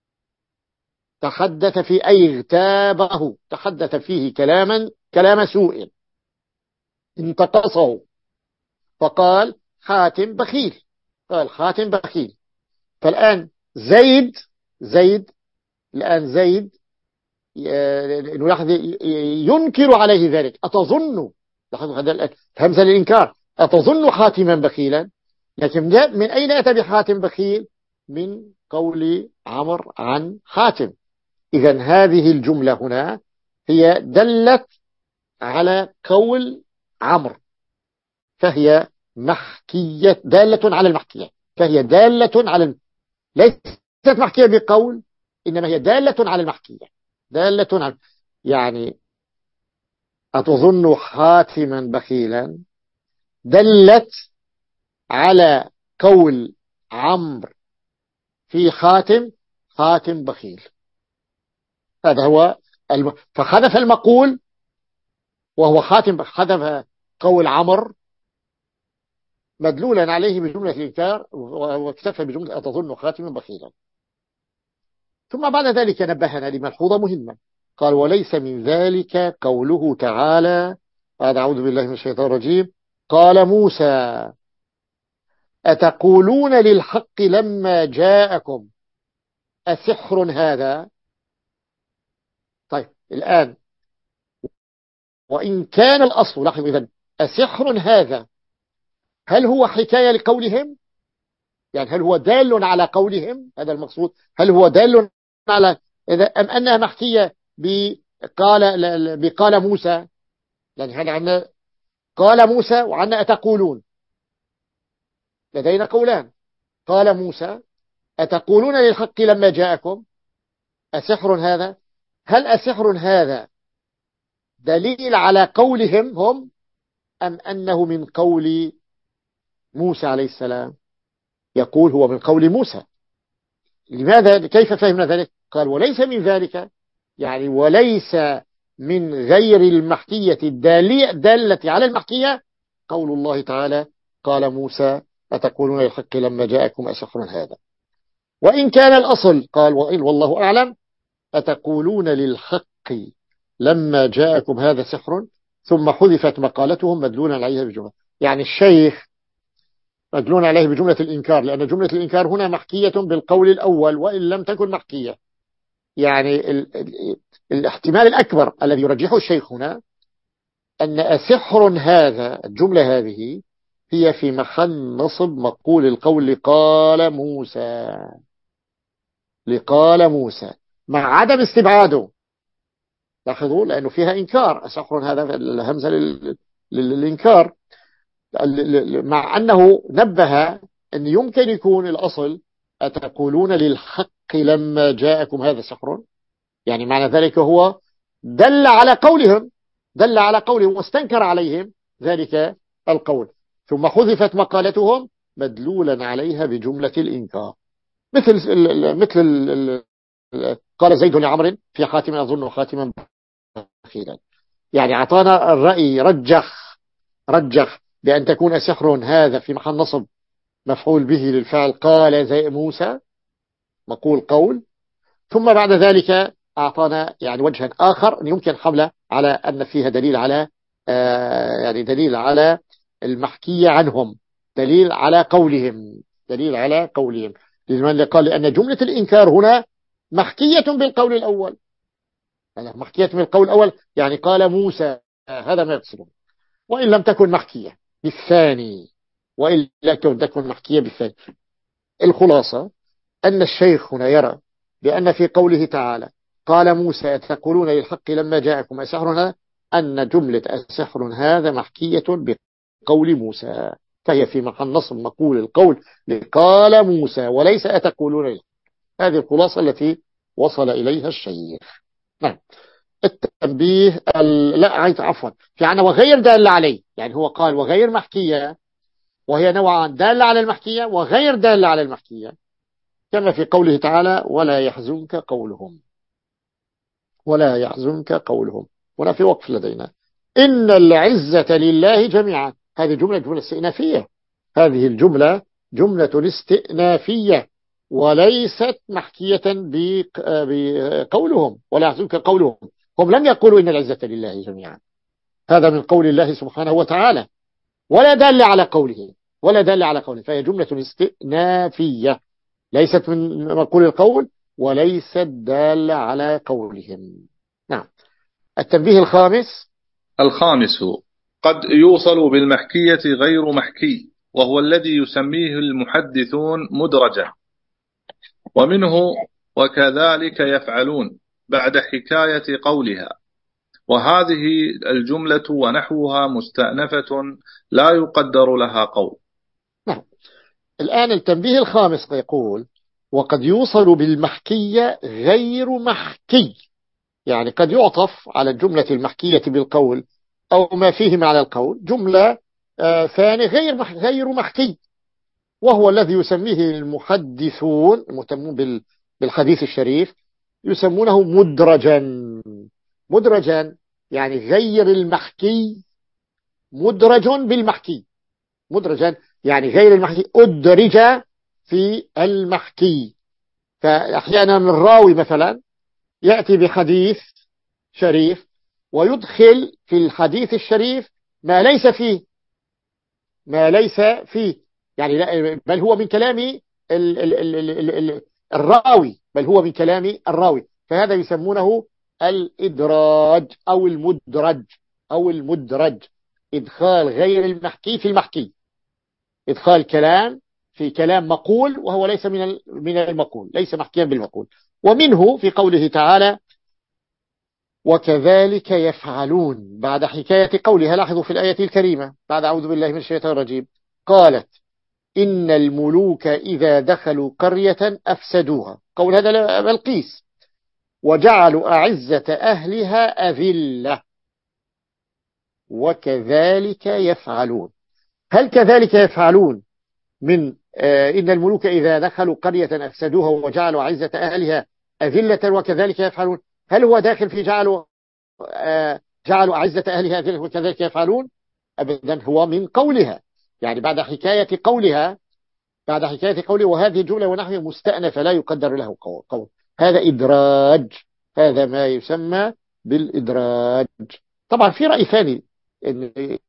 تحدث في أي اغتابه، تحدث فيه كلاما كلام سوء، انتقصه فقال حاتم بخيل، قال حاتم بخيل. فالآن زيد زيد الآن زيد نلاحظ ينكر عليه ذلك. أتظن، لاحظوا هذا همزة للإنكار، أتظن حاتما بخيلا، لكن من أين أتى بحاتم بخيل؟ من قول عمر عن حاتم. إذن هذه الجملة هنا هي دلت على قول عمر، فهي محكية، دالة على المحكية، فهي دالة على الم... ليست محكية بقول، إنما هي دالة على المحكية، دالة على، يعني أتظن حاتما بخيلا دلت على قول عمرو في خاتم، خاتم بخيل. هذا هو الم... فحذف المقول وهو خاتم، حذف قول عمرو مدلولا عليه بجملة الإنكار، واكتفى بجملة أتظن خاتما بخيلا. ثم بعد ذلك نبهنا لملحوظة مهمة، قال وليس من ذلك قوله تعالى، هذا أعوذ بالله من الشيطان الرجيم، قال موسى أتقولون للحق لما جاءكم أسحر هذا. طيب الآن وإن كان الأصل، لاحظوا إذن أسحر هذا هل هو حكاية لقولهم؟ يعني هل هو دال على قولهم؟ هذا المقصود، هل هو دال على إذا أم أنها محكية بقال بقال موسى؟ يعني هل عنا قال موسى وعنا أتقولون، لدينا قولان. قال موسى أتقولون للحق لما جاءكم أسحر هذا، هل أسحر هذا دليل على قولهم هم أم أنه من قول موسى عليه السلام؟ يقول هو من قول موسى. لماذا؟ كيف فهمنا ذلك؟ قال وليس من ذلك، يعني وليس من غير المحكية الدالة على المحكية قول الله تعالى قال موسى أتقولون للحق لما جاءكم أسحر هذا. وإن كان الأصل قال وإن والله أعلم أتقولون للحق لما جاءكم هذا سحر، ثم حذفت مقالتهم مدلونا عليها بجملة، يعني الشيخ مدلون عليه بجملة الإنكار، لأن جملة الإنكار هنا محكية بالقول الأول وإن لم تكن محكية. يعني ال ال الاحتمال الأكبر الذي يرجحه الشيخ هنا أن أسحر هذا الجملة هذه هي في محل نصب مقول القول لقال موسى، لقال موسى مع عدم استبعاده. لاحظوا لأنه فيها إنكار، أسحر هذا الهمزة للإنكار، مع أنه نبه أن يمكن يكون الأصل أتقولون للحق لما جاءكم هذا سحر، يعني معنى ذلك هو دل على قولهم، دل على قولهم واستنكر عليهم ذلك القول، ثم حذفت مقالتهم مدلولا عليها بجملة الإنكار، مثل مثل قال زيد لعمر في خاتم أظن خاتما بخيلا. يعني أعطانا الرأي، رجح رجح بأن تكون سحر هذا في محل نصب مفعول به للفعل قال زي موسى، مقول قول. ثم بعد ذلك أعطانا يعني وجها آخر يمكن حمله على أن فيها دليل على آه يعني دليل على المحكي عنهم، دليل على قولهم، دليل على قولهم. لمن قال لأن جملة الإنكار هنا محكية بالقول الأول، يعني محكية بالقول الأول يعني قال موسى، هذا ما يقصده. وإن لم تكن محكية بالثاني، وإن لم تكن محكية بالثاني. الخلاصة أن الشيخ هنا يرى بأن في قوله تعالى قال موسى تقولون للحق لما جاءكم أسحر هذا، أن جملة أسحر هذا محكية بقول موسى، فهي في محل نصب مقول القول لقال موسى وليس أتقولون للحق. هذه الخلاصة التي وصل إليها الشيخ. نعم. التنبيه ال... لا عايز عفوا في عنا وغير دال عليه، يعني هو قال وغير محكية، وهي نوعان، دال على المحكية وغير دال على المحكية، كما في قوله تعالى ولا يحزنك قولهم، ولا يحزنك قولهم. هنا في وقف لدينا إن العزة لله جميعا، هذه جملة جملة استئنافية، هذه الجملة جملة استئنافية وليست محكية بقولهم ولا يحزنك قولهم. هم لم يقولوا إن العزة لله جميعا، هذا من قول الله سبحانه وتعالى، ولا دل على قوله، ولا دل على قوله، فهي جملة استئنافية ليست من مقول القول وليست دالة على قولهم. نعم. التنبيه الخامس. الخامس قد يوصل بالمحكية غير محكي، وهو الذي يسميه المحدثون مدرجا، ومنه وكذلك يفعلون بعد حكاية قولها، وهذه الجملة ونحوها مستأنفة لا يقدر لها قول. نعم. الآن التنبيه الخامس يقول وقد يوصل بالمحكية غير محكي، يعني قد يعطف على الجملة المحكية بالقول أو ما فيه معنى القول جملة آه ثانية غير مح غير محكي، وهو الذي يسميه المحدثون المهتمون بالحديث الشريف يسمونه مدرجا. مدرجا يعني غير المحكي مدرج بالمحكي، مدرجا يعني غير المحكي أدرج في المحكي. فأحيانا الراوي مثلا يأتي بحديث شريف ويدخل في الحديث الشريف ما ليس فيه، ما ليس فيه يعني لا، بل هو من كلام ال ال ال ال ال الراوي، بل هو من كلام الراوي، فهذا يسمونه الإدراج أو المدرج أو المدرج، إدخال غير المحكي في المحكي، إدخال كلام في كلام مقول وهو ليس من من المقول، ليس محكيا بالمقول. ومنه في قوله تعالى وكذلك يفعلون بعد حكاية قولها، لاحظوا في الآية الكريمة بعد أعوذ بالله من الشيطان الرجيم قالت إن الملوك إذا دخلوا قرية أفسدوها، قول هذا بلقيس، وجعلوا أعزة أهلها أذلة وكذلك يفعلون. هل كذلك يفعلون من آه إن الملوك إذا دخلوا قرية أفسدوها وجعلوا أعزة أهلها أذلة وكذلك يفعلون، هل هو داخل في جعلوا آه جعلوا أعزة أهلها أذلة وكذلك يفعلون؟ أبدا، هو من قولها، يعني بعد حكاية قولها، بعد حكاية قوله وهذه الجملة ونحوها مستأنفة لا يقدر له قول, قول. هذا إدراج، هذا ما يسمى بالإدراج. طبعا في رأي ثاني إن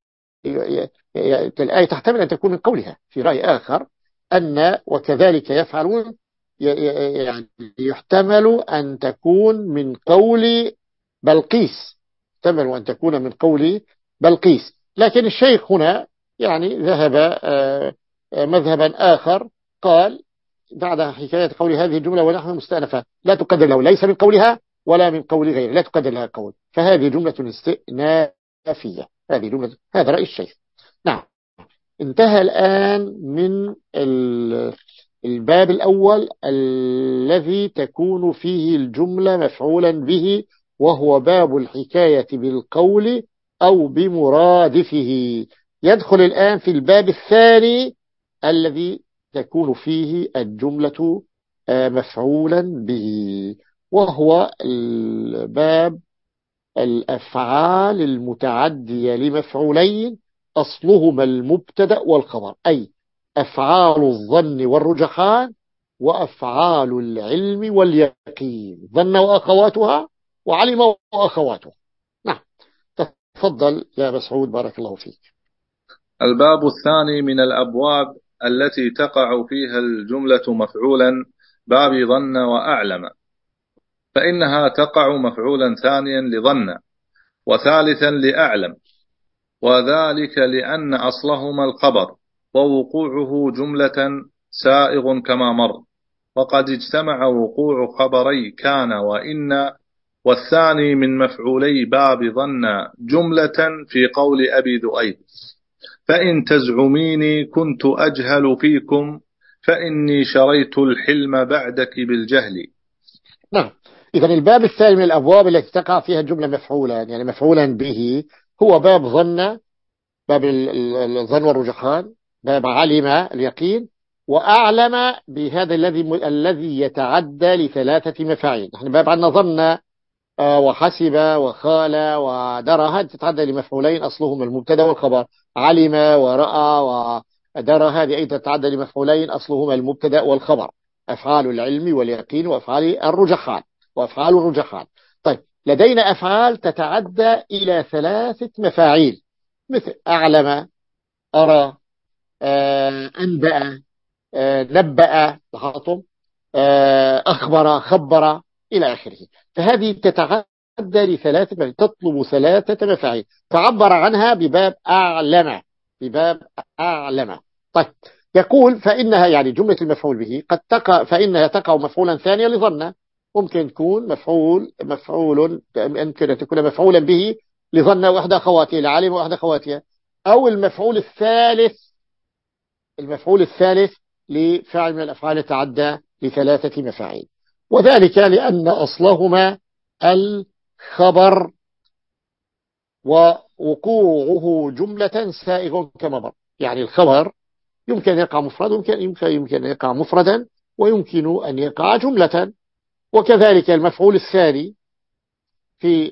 الآية تحتمل أن تكون من قولها، في رأي آخر أن وكذلك يفعلون يعني يحتمل أن تكون من قول بلقيس، يحتمل أن تكون من قول بلقيس، لكن الشيخ هنا يعني ذهب آه مذهبا آخر، قال بعد حكاية قول هذه الجملة ونحن مستأنفة لا تقدر له، ليس من قولها ولا من قول غيره، لا تقدر لها قول، فهذه جملة استئنافية، هذه جملة، هذا رأي الشيخ. نعم. انتهى الآن من الباب الأول الذي تكون فيه الجملة مفعولا به، وهو باب الحكاية بالقول أو بمرادفه. يدخل الآن في الباب الثاني الذي تكون فيه الجملة مفعولا به، وهو الباب الأفعال المتعدية لمفعولين أصلهما المبتدأ والخبر، أي أفعال الظن والرجحان وأفعال العلم واليقين، ظن وأخواتها وعلم وأخواتها. نعم، تفضل يا مسعود بارك الله فيك. الباب الثاني من الأبواب التي تقع فيها الجملة مفعولا باب ظن وأعلم، فإنها تقع مفعولا ثانيا لظن وثالثا لأعلم، وذلك لأن أصلهما الخبر ووقوعه جملة سائغ كما مر، وقد اجتمع وقوع خبري كان وإن والثاني من مفعولي باب ظن جملة في قول أبي ذؤيب: فإن تزعميني كنت أجهل فيكم فإني شريت الحلم بعدك بالجهل. نعم، إذن الباب الثاني من الأبواب التي تقع فيها الجملة مفعولا يعني مفعولا به هو باب ظن، باب الظن والرجحان، باب علم اليقين، وأعلم بهذا الذي الذي يتعدى لثلاثة مفاعيل. نحن باب عندنا ظن وحسب وخال ودرى، هذه تتعدى لمفعولين أصلهما المبتدا والخبر. علم ورأى ودرى هذه أيضا تتعدى لمفعولين أصلهما المبتدا والخبر. أفعال العلم واليقين وأفعال الرجحان وأفعال الرجحان. طيب، لدينا أفعال تتعدى إلى ثلاثة مفاعيل مثل أعلم، أرى، أنبأ، نبأ، لاحظتم، أخبر، خبر، إلى آخره. فهذه تتعدى لثلاثة مفاعيل، تطلب ثلاثة مفاعيل، فعبر عنها بباب أعلم، بباب أعلم. طيب، يقول فإنها يعني جملة المفعول به قد تقع، فإنها تقع مفعولا ثانيا لظن، ممكن تكون مفعول مفعول يمكن أن تكون مفعولا به لظن وإحدى خواتها، لعلم وإحدى خواتها، أو المفعول الثالث المفعول الثالث لفعل من الأفعال تعدى لثلاثة مفاعيل، وذلك لأن أصلهما الخبر ووقوعه جملة سائغ كما مر. يعني الخبر يمكن أن يقع مفرد، يمكن يمكن يمكن أن يقع مفردا، ويمكن أن يقع جملة. وكذلك المفعول الثاني في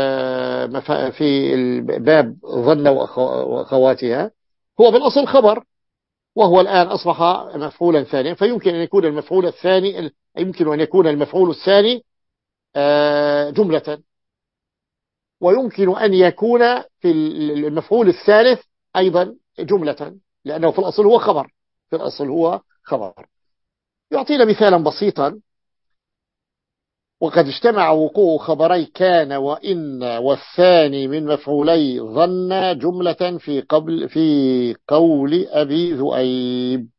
في باب ظن وأخواتها هو بالأصل خبر، وهو الآن أصبح مفعولا ثانيا، فيمكن أن يكون المفعول الثاني يمكن أن يكون المفعول الثاني جملة، ويمكن أن يكون في المفعول الثالث أيضا جملة، لأنه في الأصل هو خبر، في الأصل هو خبر. يعطينا مثالا بسيطا: وقد اجتمع وقوع خبري كان وإن والثاني من مفعولي ظن جملة في قبل في قول أبي ذؤيب.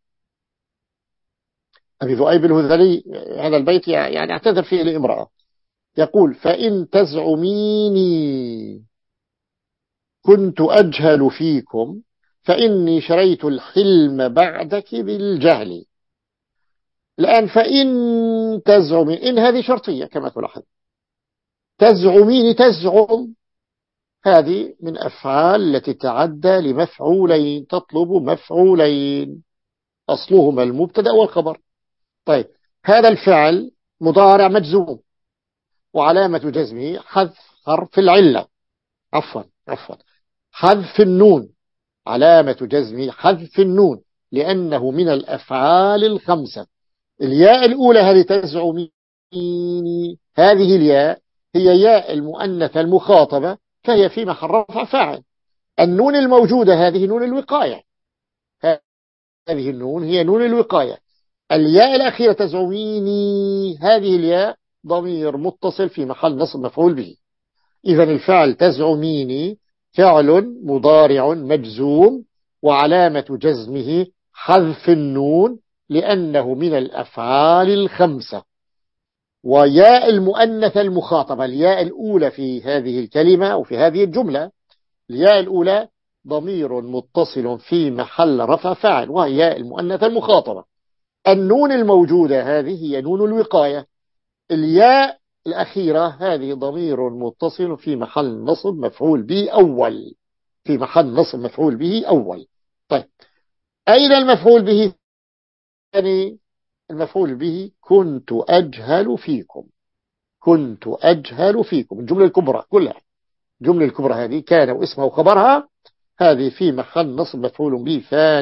أبي ذؤيب الهذلي هذا البيت يعني اعتذر فيه لامرأة، يقول: فإن تزعميني كنت أجهل فيكم فإني شريت الحلم بعدك بالجهل. الآن فإن تزعمين، إن هذه شرطية كما تلاحظ، تزعمين، تزعم هذه من أفعال التي تعدى لمفعولين، تطلب مفعولين أصلهما المبتدأ والخبر. طيب، هذا الفعل مضارع مجزوم وعلامة جزمه حذف حرف العلة، عفوا عفوا حذف النون، علامة جزمه حذف النون لأنه من الأفعال الخمسة. الياء الأولى هذه تزعمين، هذه الياء هي ياء المؤنثة المخاطبة، فهي في محل رفع فاعل. النون الموجودة هذه نون الوقاية، هذه النون هي نون الوقاية. الياء الأخيرة تزعميني، هذه الياء ضمير متصل في محل نصب مفعول به. إذن الفعل تزعميني فعل مضارع مجزوم وعلامة جزمه حذف النون لأنه من الأفعال الخمسة. وياء المؤنثة المخاطبة، الياء الأولى في هذه الكلمة وفي هذه الجملة، الياء الأولى ضمير متصل في محل رفع فاعل وهي ياء المؤنثة المخاطبة. النون الموجودة هذه هي نون الوقاية. الياء الأخيرة هذه ضمير متصل في محل نصب مفعول به أول، في محل نصب مفعول به أول. طيب، أين المفعول به الثاني؟ المفعول به كنت أجهل فيكم، كنت أجهل فيكم، الجملة الكبرى كلها، الجملة الكبرى هذه كان واسمها وخبرها، هذه في محل نصب مفعول به ثان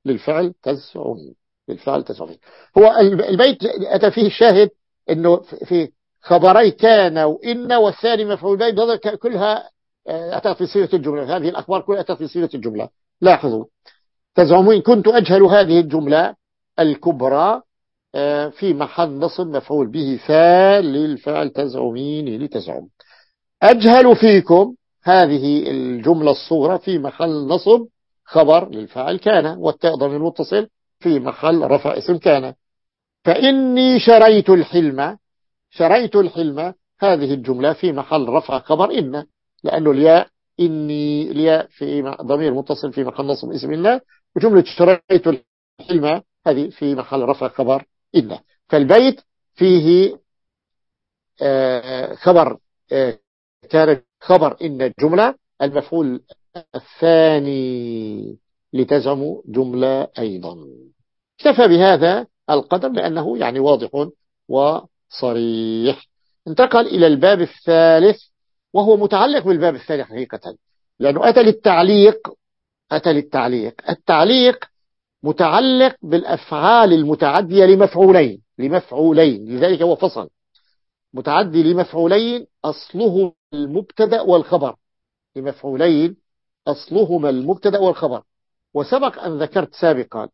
للفعل تزعمين، للفعل تزعمين. هو البيت أتى فيه الشاهد أنه في خبري كان وإن والثاني مفعول به كلها أتت في صيغة الجملة. هذه الأخبار كلها أتت في صيغة الجملة. لاحظوا تزعمون كنت أجهل هذه الجملة الكبرى في محل نصب مفعول به ثال للفعل تزعمين لتزعم. أجهل فيكم هذه الجملة الصغرى في محل نصب خبر للفاعل كان، والتاء ضمير متصل في محل رفع اسم كان. فإني شريت الحلم، شريت الحلم هذه الجملة في محل رفع خبر إن، لأنه الياء إني الياء في ضمير متصل في محل نصب اسم الله، وجملة شريت الحلم هذه في محل رفع خبر إن. فالبيت فيه خبر كان خبر إن الجملة، المفعول الثاني لتزعم جملة أيضا. اكتفى بهذا القدر لأنه يعني واضح وصريح. انتقل إلى الباب الثالث وهو متعلق بالباب الثاني حقيقة، لأنه أتى للتعليق. أتى للتعليق التعليق متعلق بالأفعال المتعدية لمفعولين لمفعولين لذلك هو فصل متعدي لمفعولين أصله المبتدأ والخبر، لمفعولين أصلهما المبتدأ والخبر. وسبق أن ذكرت سابقا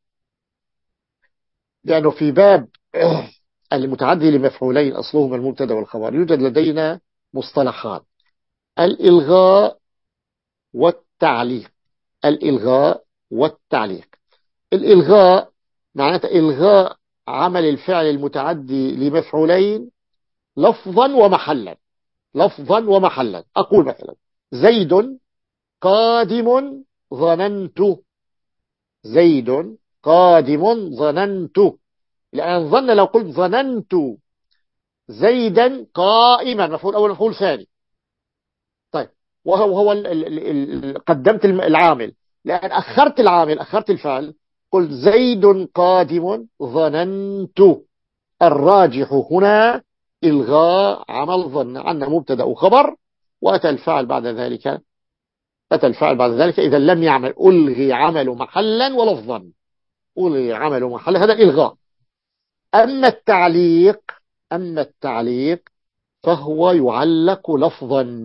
لأنه في باب المتعدي لمفعولين أصلهما المبتدأ والخبر يوجد لدينا مصطلحان: الإلغاء والتعليق. الإلغاء والتعليق. الإلغاء معناته إلغاء عمل الفعل المتعدي لمفعولين لفظا ومحلا، لفظا ومحلا. أقول مثلا زيد قادم ظننت، زيد قادم ظننت. الآن ظن لو قلت ظننت زيدا قائما مفعول أول مفعول ثاني. طيب وهو هو ال ال ال قدمت العامل، لأن أخرت العامل أخرت الفعل، قلت زيد قادم ظننت. الراجح هنا إلغاء عمل ظن عنه مبتدأ وخبر، وأتى الفعل بعد ذلك أتى الفعل بعد ذلك إذا لم يعمل ألغي عمل محلا ولفظا، ألغي عمل محلا، هذا إلغاء. أما التعليق أما التعليق فهو يعلق لفظا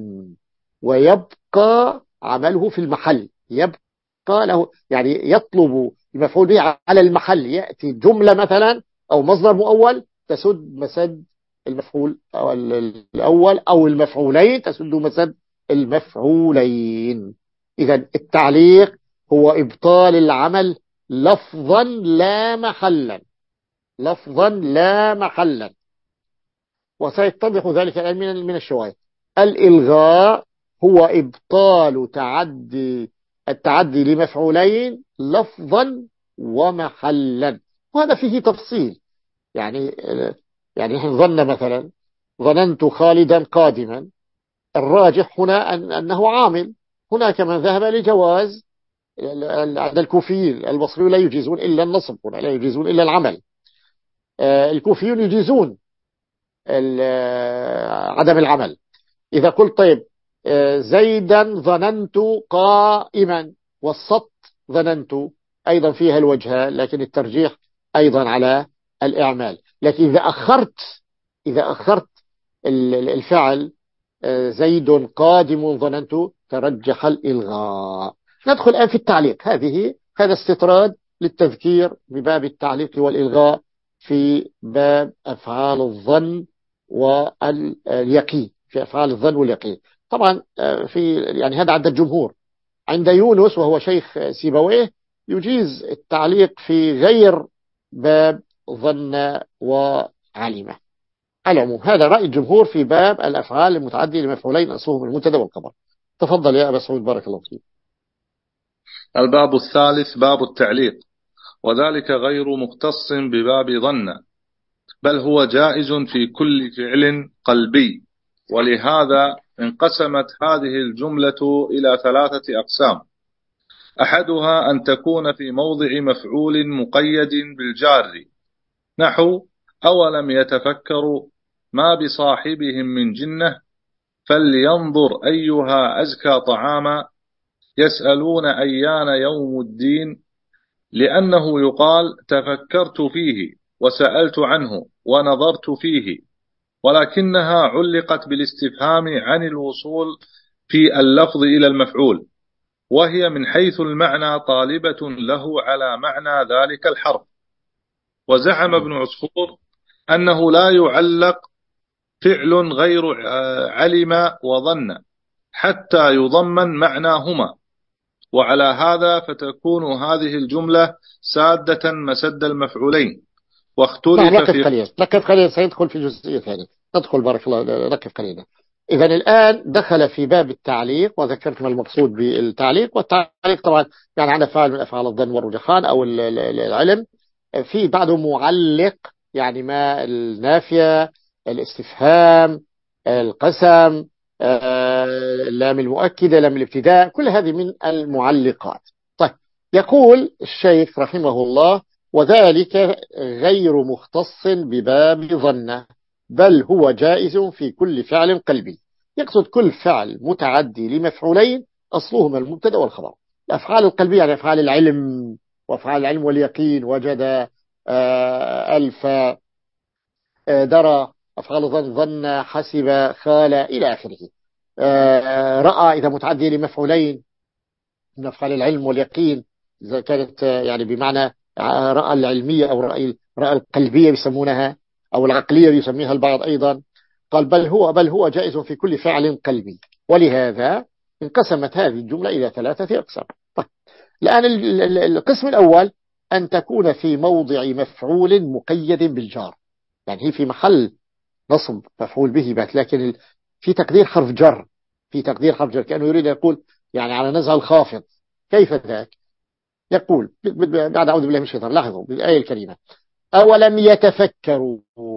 ويبقى عمله في المحل، يبقى له يعني يطلب المفعول به على المحل. يأتي جملة مثلا أو مصدر مؤول تسد مسد المفعول الأول، أو المفعولين تسد مسد المفعولين. إذا التعليق هو إبطال العمل لفظا لا محلا، لفظا لا محلا. وسيتضح ذلك الآن من من الشواهد. الإلغاء هو إبطال تعدي التعدي لمفعولين لفظا ومحلا، وهذا فيه تفصيل. يعني يعني نحن ظن مثلا ظننت خالدا قادما، الراجح هنا أن أنه عامل. هناك من ذهب لجواز، عند الكوفيين البصريون لا يجيزون إلا النصب، هنا لا يجيزون إلا العمل. الكوفيون يجيزون عدم العمل. إذا قلت طيب زيدا ظننت قائما، والسط ظننت أيضا فيها الوجه، لكن الترجيح أيضا على الإعمال. لكن إذا أخرت إذا أخرت الفعل زيد قادم ظننت ترجح الإلغاء. ندخل الآن في التعليق. هذه هذا استطراد للتذكير بباب التعليق والإلغاء في باب أفعال الظن واليقين، في أفعال الظن واليقين. طبعا في يعني هذا عند الجمهور. عند يونس وهو شيخ سيبويه يجيز التعليق في غير باب ظن وعلمه. على العموم هذا رأي الجمهور في باب الأفعال المتعدية لمفعولين أصلهم المبتدا والخبر. تفضل يا أبا سعود بارك الله فيك. الباب الثالث باب التعليق، وذلك غير مختص بباب ظن، بل هو جائز في كل فعل قلبي. ولهذا انقسمت هذه الجملة إلى ثلاثة أقسام: أحدها أن تكون في موضع مفعول مقيد بالجار، نحو أولم يتفكروا ما بصاحبهم من جنة فلينظر أيها أزكى طعاما، يسألون أيان يوم الدين لأنه يقال تفكرت فيه وسألت عنه ونظرت فيه، ولكنها علقت بالاستفهام عن الوصول في اللفظ إلى المفعول، وهي من حيث المعنى طالبة له على معنى ذلك الحرف. وزعم ابن عصفور أنه لا يعلق فعل غير علم وظن حتى يضمن معناهما، وعلى هذا فتكون هذه الجملة سادة مسد المفعولين. نعم، واختلف ركز في قليلا، ركز قليلا، سيدخل في جزئية ثانية. ندخل بارك الله، ركز قليلا. إذا الآن دخل في باب التعليق، وذكرت ما المقصود بالتعليق. والتعليق طبعا يعني على فعل من أفعال الظن والرجحان أو ال- ال- العلم. في بعده معلق، يعني ما النافية، الاستفهام، القسم، آه، اللام المؤكدة، لام الابتداء، كل هذه من المعلقات. طيب، يقول الشيخ رحمه الله: وذلك غير مختص بباب ظن، بل هو جائز في كل فعل قلبي. يقصد كل فعل متعدي لمفعولين أصلهما المبتدا والخبر. الأفعال القلبية يعني أفعال العلم، وأفعال العلم واليقين، وجد، آه، ألف، آه، درى، أفعال ظن، ظن، حسب، خال، إلى آخره. آه، رأى إذا متعدي لمفعولين من أفعال العلم واليقين، إذا كانت آه، يعني بمعنى آه، رأى العلمية أو رأي رأى القلبية بيسمونها، أو العقلية بيسميها البعض أيضا. قال: بل هو بل هو جائز في كل فعل قلبي. ولهذا انقسمت هذه الجملة إلى ثلاثة أقسام. طيب، الآن ال- ال- القسم الأول: أن تكون في موضع مفعول مقيد بالجار. يعني هي في محل نصب مفعول به بات، لكن ال- في تقدير حرف جر، في تقدير حرف جر، كأنه يريد أن يقول يعني على نزع الخافض. كيف ذاك؟ يقول ب- ب- بعد أعوذ بالله من الشيطان، لاحظوا بالآية الكريمة: أولم يتفكروا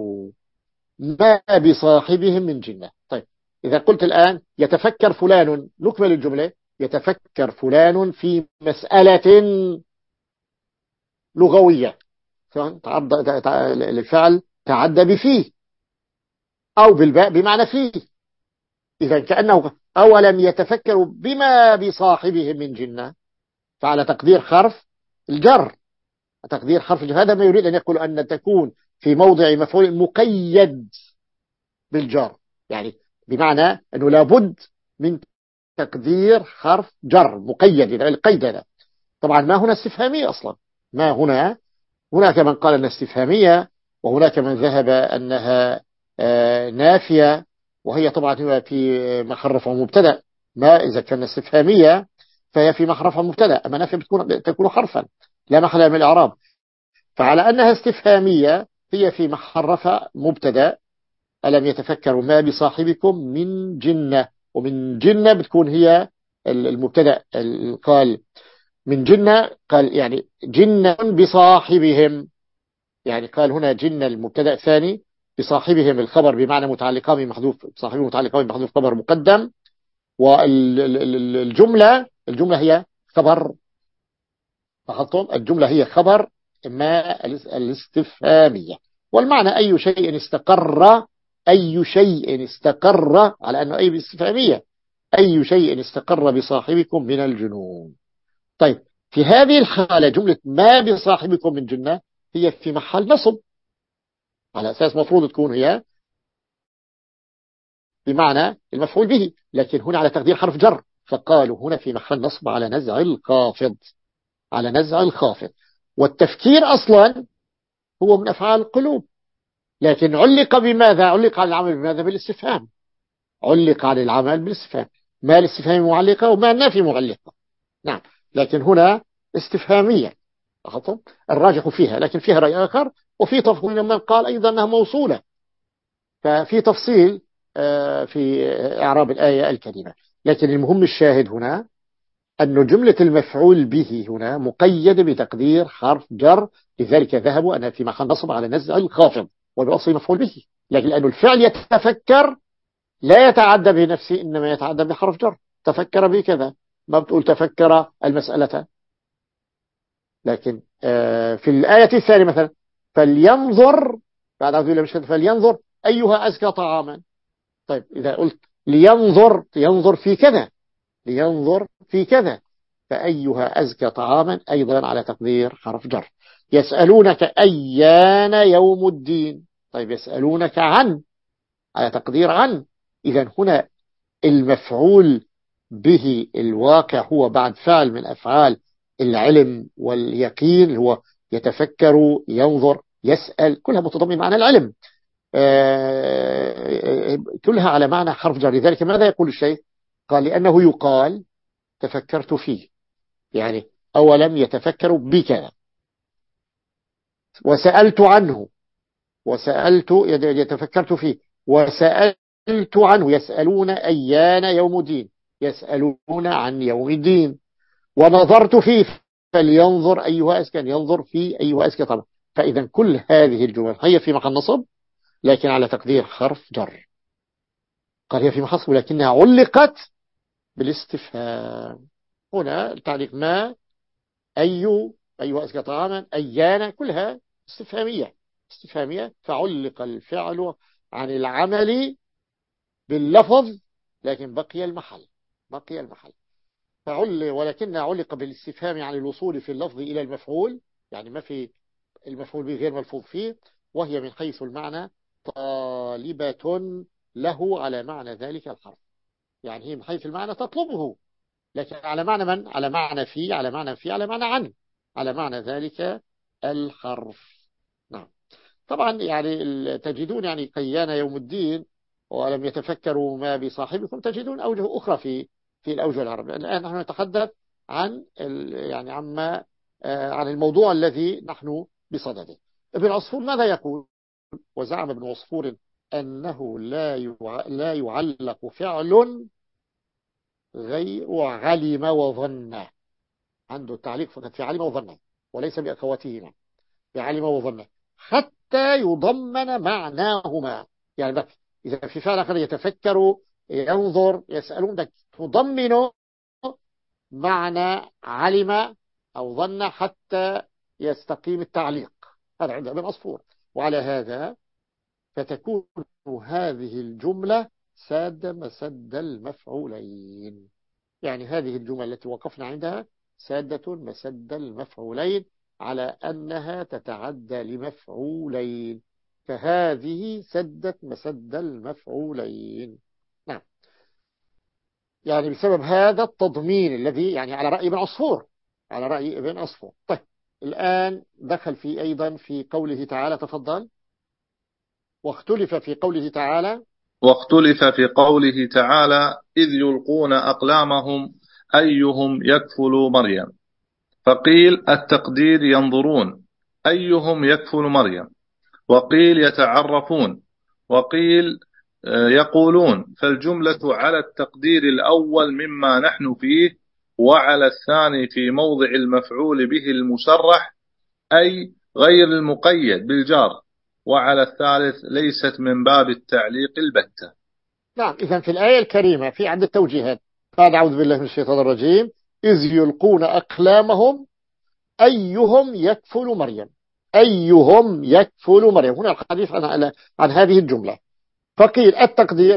ما بصاحبهم من جنة. طيب، إذا قلت الآن يتفكر فلان، نكمل الجملة: يتفكر فلان في مسألة لغوية. تعض- تع- الفعل تعدى بفيه أو بالباء بمعنى فيه. إذا كأنه أولم يتفكروا بما بصاحبهم من جنة، فعلى تقدير حرف الجر، تقدير حرف الجر. هذا ما يريد أن يقول أن تكون في موضع مفعول مقيد بالجر، يعني بمعنى أنه لابد من تقدير حرف جر مقيد. يعني القيد هذا طبعا ما هنا استفهامية أصلا، ما هنا. هناك من قال أنها استفهامية، وهناك من ذهب أنها آه، نافية، وهي طبعا هي في محرف مبتدأ. ما إذا كان استفهامية فهي في محرف مبتدأ، أما نافية بتكون تكون حرفا لا محل من الإعراب. فعلى أنها استفهامية هي في محرف مبتدأ: ألم يتفكروا ما بصاحبكم من جنة. ومن جنة بتكون هي المبتدأ. قال من جنة، قال يعني جنة بصاحبهم، يعني قال هنا جنة المبتدأ الثاني، بصاحبهم الخبر بمعنى متعلقان بمحذوف، صاحبهم متعلقان بمحذوف خبر مقدم. والجملة الجملة هي خبر، لاحظتم الجملة هي خبر ما الاستفهامية. والمعنى أي شيء استقر، أي شيء استقر، على أنه أي استفهامية، أي شيء استقر بصاحبكم من الجنون. طيب، في هذه الحالة جملة ما بصاحبكم من جنة هي في محل نصب، على أساس مفروض تكون هي بمعنى المفعول به، لكن هنا على تقدير حرف جر، فقالوا هنا في محل نصب على نزع الخافض، على نزع الخافض. والتفكير أصلا هو من أفعال القلوب، لكن علق بماذا؟ علق على العمل بماذا؟ بالاستفهام. علق على العمل بالاستفهام. ما الاستفهام معلقة وما النافي معلقة. نعم، لكن هنا استفهامية، لاحظتم الراجح فيها، لكن فيها رأي آخر. وفي تفصيل من قال أيضا أنها موصولة، ففي تفصيل آه، في إعراب الآية الكريمة. لكن المهم الشاهد هنا أن جملة المفعول به هنا مقيدة بتقدير حرف جر، لذلك ذهبوا أنها في محل نصب على نزع الخافض وبأصل مفعول به. لكن لأن الفعل يتفكر لا يتعدى بنفسه، إنما يتعدى بحرف جر. تفكر بكذا، ما بتقول تفكر المسألة. لكن آه، في الآية الثانية مثلا: فلينظر، بعد أعوذ بالله من الشيطان، فلينظر أيها أزكى طعاما. طيب، إذا قلت لينظر، ينظر في كذا، لينظر في كذا، فأيها أزكى طعاما أيضا على تقدير حرف جر. يسألونك أيان يوم الدين، طيب يسألونك عن على تقدير عن. إذن هنا المفعول به الواقع هو بعد فعل من أفعال العلم واليقين، هو يتفكر، ينظر، يسأل، كلها متضمن معنى العلم، كلها على معنى حرف جر. لذلك ماذا يقول الشيخ؟ قال لأنه يقال تفكرت فيه، يعني أولم يتفكروا بكذا. وسألت عنه، وسألت يتفكرت فيه، وسألت عنه. يسألون أيان يوم الدين، يسألون عن يوم الدين. ونظرت فيه، فلينظر أيها أزكى، ينظر فيه أيها أزكى طبعا. فإذا كل هذه الجمل هي في محل نصب لكن على تقدير حرف جر. قال هي في محل نصب لكنها علقت بالاستفهام. هنا التعليق ما، أي، أيها أزكى طعاما، أيانا، كلها استفهامية استفهامية فعلق الفعل عن العمل باللفظ لكن بقي المحل بقي المحل فعل ولكن علق بالاستفهام عن الوصول في اللفظ إلى المفعول، يعني ما في المفعول به غير ملفوظ فيه، وهي من حيث المعنى طالبة له على معنى ذلك الحرف. يعني هي من حيث المعنى تطلبه، لكن على معنى من؟ على معنى في على معنى في على معنى عن على معنى ذلك الحرف. نعم. طبعا يعني تجدون يعني قيان يوم الدين ولم يتفكروا ما بصاحبكم، تجدون أوجه أخرى في في الأوجه العربية. الآن نحن نتحدث عن يعني عما عن الموضوع الذي نحن بصدده. ابن عصفور ماذا يقول؟ وزعم ابن عصفور أنه لا لا يعلق فعل غير علم وظن. عنده التعليق فقط في علم وظن وليس بأخواتهما، بعلم وظن حتى يضمن معناهما. يعني إذا في فعل آخر يتفكر، ينظر، يسألون، ده تضمن معنى علم أو ظن حتى يستقيم التعليق. هذا عند ابن عصفور. وعلى هذا فتكون هذه الجملة ساد مسد المفعولين. يعني هذه الجملة التي وقفنا عندها سادة مسد المفعولين على أنها تتعدى لمفعولين، فهذه سدت مسد المفعولين. نعم. يعني بسبب هذا التضمين الذي يعني على رأي ابن عصفور على رأي ابن عصفور. طيب الآن دخل في أيضا في قوله تعالى، تفضل. واختلف في قوله تعالى واختلف في قوله تعالى إذ يلقون أقلامهم أيهم يكفل مريم، فقيل التقدير ينظرون أيهم يكفل مريم، وقيل يتعرفون، وقيل يقولون. فالجملة على التقدير الأول مما نحن فيه، وعلى الثاني في موضع المفعول به المسرح أي غير المقيد بالجار، وعلى الثالث ليست من باب التعليق البتة. نعم. إذن في الآية الكريمة في عدة توجيهات. قال أعوذ بالله من الشيطان الرجيم إذ يلقون أقلامهم أيهم يكفل مريم، أيهم يكفل مريم. هنا الحديث عن, عن هذه الجملة. فقيل التقدير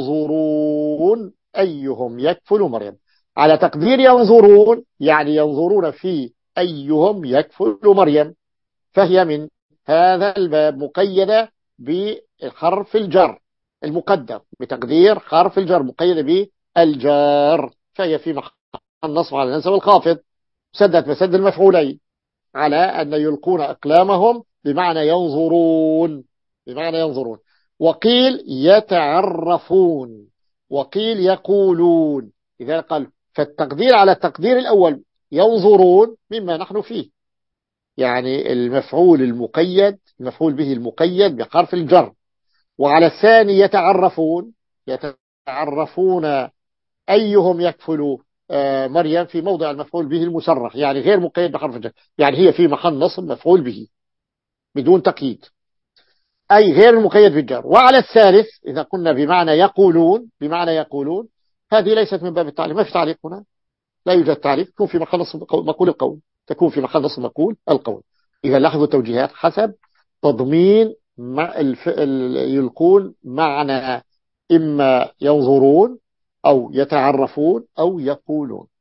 ينظرون أيهم يكفل مريم. على تقدير ينظرون يعني ينظرون في أيهم يكفل مريم، فهي من هذا الباب مقيدة بحرف الجر المقدر، بتقدير حرف الجر مقيدة بالجار، فهي في محل النصب على النسب والخافض. سدت مسد المفعولين على أن يلقون أقلامهم بمعنى ينظرون بمعنى ينظرون وقيل يتعرفون، وقيل يقولون. إذا قال فالتقدير على التقدير الأول ينظرون مما نحن فيه، يعني المفعول المقيد المفعول به المقيد بحرف الجر. وعلى الثاني يتعرفون يتعرفون أيهم يكفل مريم في موضع المفعول به المسرح، يعني غير مقيد بحرف الجر، يعني هي في محل نصب مفعول به بدون تقييد، أي غير المقيد بالجر. وعلى الثالث إذا قلنا بمعنى يقولون بمعنى يقولون هذه ليست من باب التعليق، ما في تعليق هنا، لا يوجد تعليق، تكون في محل نصب مقول القول تكون في محل نصب مقول القول. إذا لاحظوا التوجيهات حسب تضمين مع يلقون معنى إما ينظرون أو يتعرفون أو يقولون.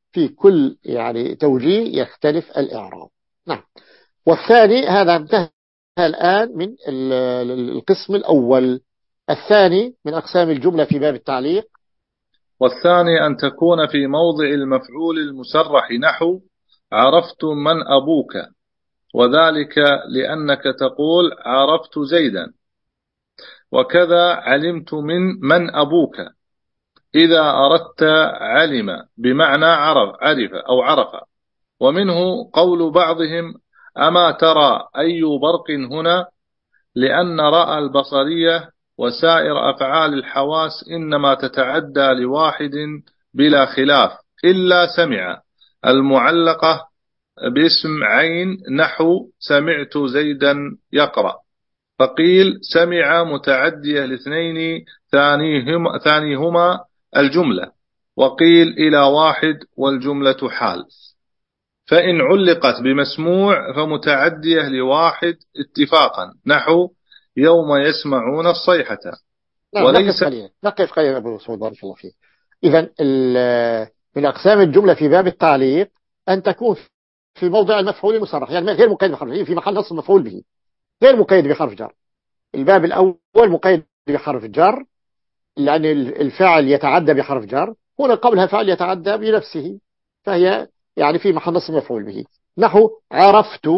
في كل يعني توجيه يختلف الإعراب. نعم. والثاني هذا انتهى الآن من القسم الأول. الثاني من أقسام الجملة في باب التعليق. والثاني أن تكون في موضع المفعول المسرح نحو عرفت من أبوك، وذلك لأنك تقول عرفت زيدا. وكذا علمت من من أبوك إذا أردت علم بمعنى عرف عرف أو عرف. ومنه قول بعضهم أما ترى أي برق هنا، لأن رأى البصرية وسائر أفعال الحواس إنما تتعدى لواحد بلا خلاف، إلا سمع المعلقة باسم عين نحو سمعت زيدا يقرأ، فقيل سمع متعدية لاثنين ثانيهما, ثانيهما الجملة، وقيل إلى واحد والجملة حال. فإن علقت بمسموع فمتعدية لواحد اتفاقا نحو يوم يسمعون الصيحة. نعم. وليس نقف قليلا نقف قليلا أبو سعود بارك الله فيك. إذن من أقسام الجملة في باب التعليق أن تكون في موضع المفعول المصرح، يعني غير مقيد بحرف، في محل نصب مفعول به، غير مقيد بحرف جر. الباب الأول مقيد بحرف جر لأن الفعل يتعدى بحرف جر، هنا قبلها فعل يتعدى بنفسه، فهي يعني في محل نصب مفعول به. نحو عرفت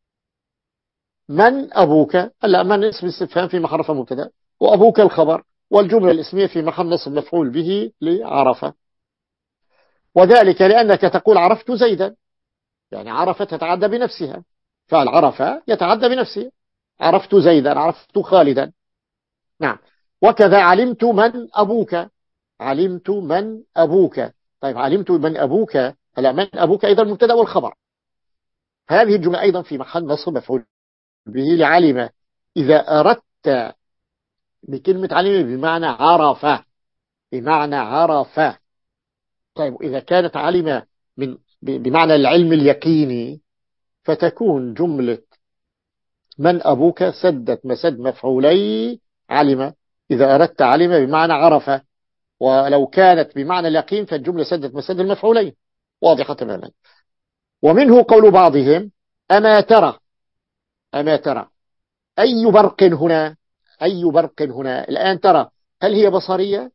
من أبوك، هلا من اسم الاستفهام في محل رفع مبتدا، وأبوك الخبر، والجملة الاسمية في محل نصب مفعول به لعرفة. وذلك لأنك تقول عرفت زيدا، يعني عرفة تتعدى بنفسها، فعل عرفة يتعدى بنفسه، عرفت زيدا، عرفت خالدا. نعم. وكذا علمت من أبوك، علمت من أبوك. طيب علمت من أبوك، هلا من أبوك أيضا المبتدا والخبر، هذه الجملة أيضا في محل نصب مفعول به لعلم. إذا أردت بكلمة علم بمعنى عرف، بمعنى عرف. طيب إذا كانت علم من بمعنى العلم اليقيني، فتكون جملة من أبوك سدت مسد مفعولي علم. إذا أردت علم بمعنى عرف، ولو كانت بمعنى اليقين فالجملة سدت مسد المفعولين، واضحة تماما. ومنه قول بعضهم أما ترى، أما ترى أي برق هنا، أي برق هنا. الآن ترى هل هي بصرية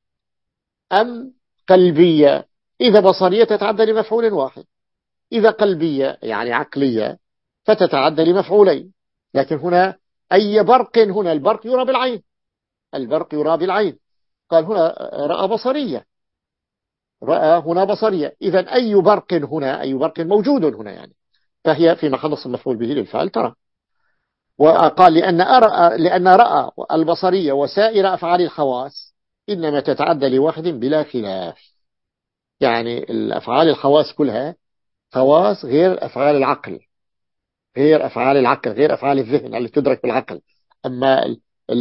أم قلبية؟ إذا بصرية تتعدى لمفعول واحد، إذا قلبية يعني عقلية فتتعدى لمفعولين. لكن هنا أي برق هنا، البرق يرى بالعين، البرق يرى بالعين. قال هنا رأى بصرية، رأى هنا بصرية، إذا أي برق هنا، أي برق موجود هنا يعني، فهي في محل نصب مفعول به للفعل ترى. وقال لأن أرى، لأن رأى البصرية وسائر أفعال الحواس إنما تتعدى لواحد بلا خلاف. يعني الأفعال الحواس كلها خواص غير أفعال العقل، غير أفعال العقل، غير أفعال الذهن اللي تدرك بالعقل. أما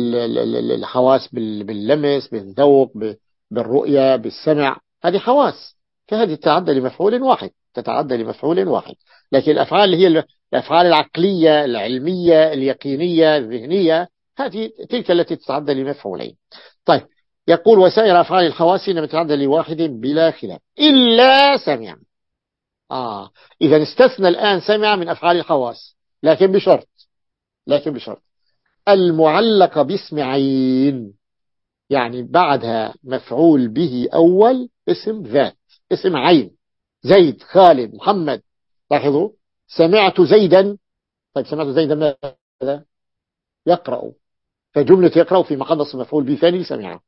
الحواس باللمس، بالذوق، بالرؤية، بالسمع، هذه حواس، فهذه تتعدى لمفعول واحد، تتعدى لمفعول واحد. لكن الأفعال اللي هي الأفعال العقلية العلمية اليقينية الذهنية، هذه تلك التي تتعدى لمفعولين. طيب يقول وسائر أفعال الحواس إنما تتعدى لواحد بلا خلاف إلا سمع. آه إذا استثنى الآن سمع من أفعال الحواس، لكن بشرط، لكن بشرط المعلق باسم عين، يعني بعدها مفعول به أول اسم ذات، اسم عين، زيد، خالد، محمد. لاحظوا سمعت زيدا. طيب سمعت زيدا ماذا؟ يقرأ، فجملة يقرأ في محل نصب مفعول به ثاني سمع،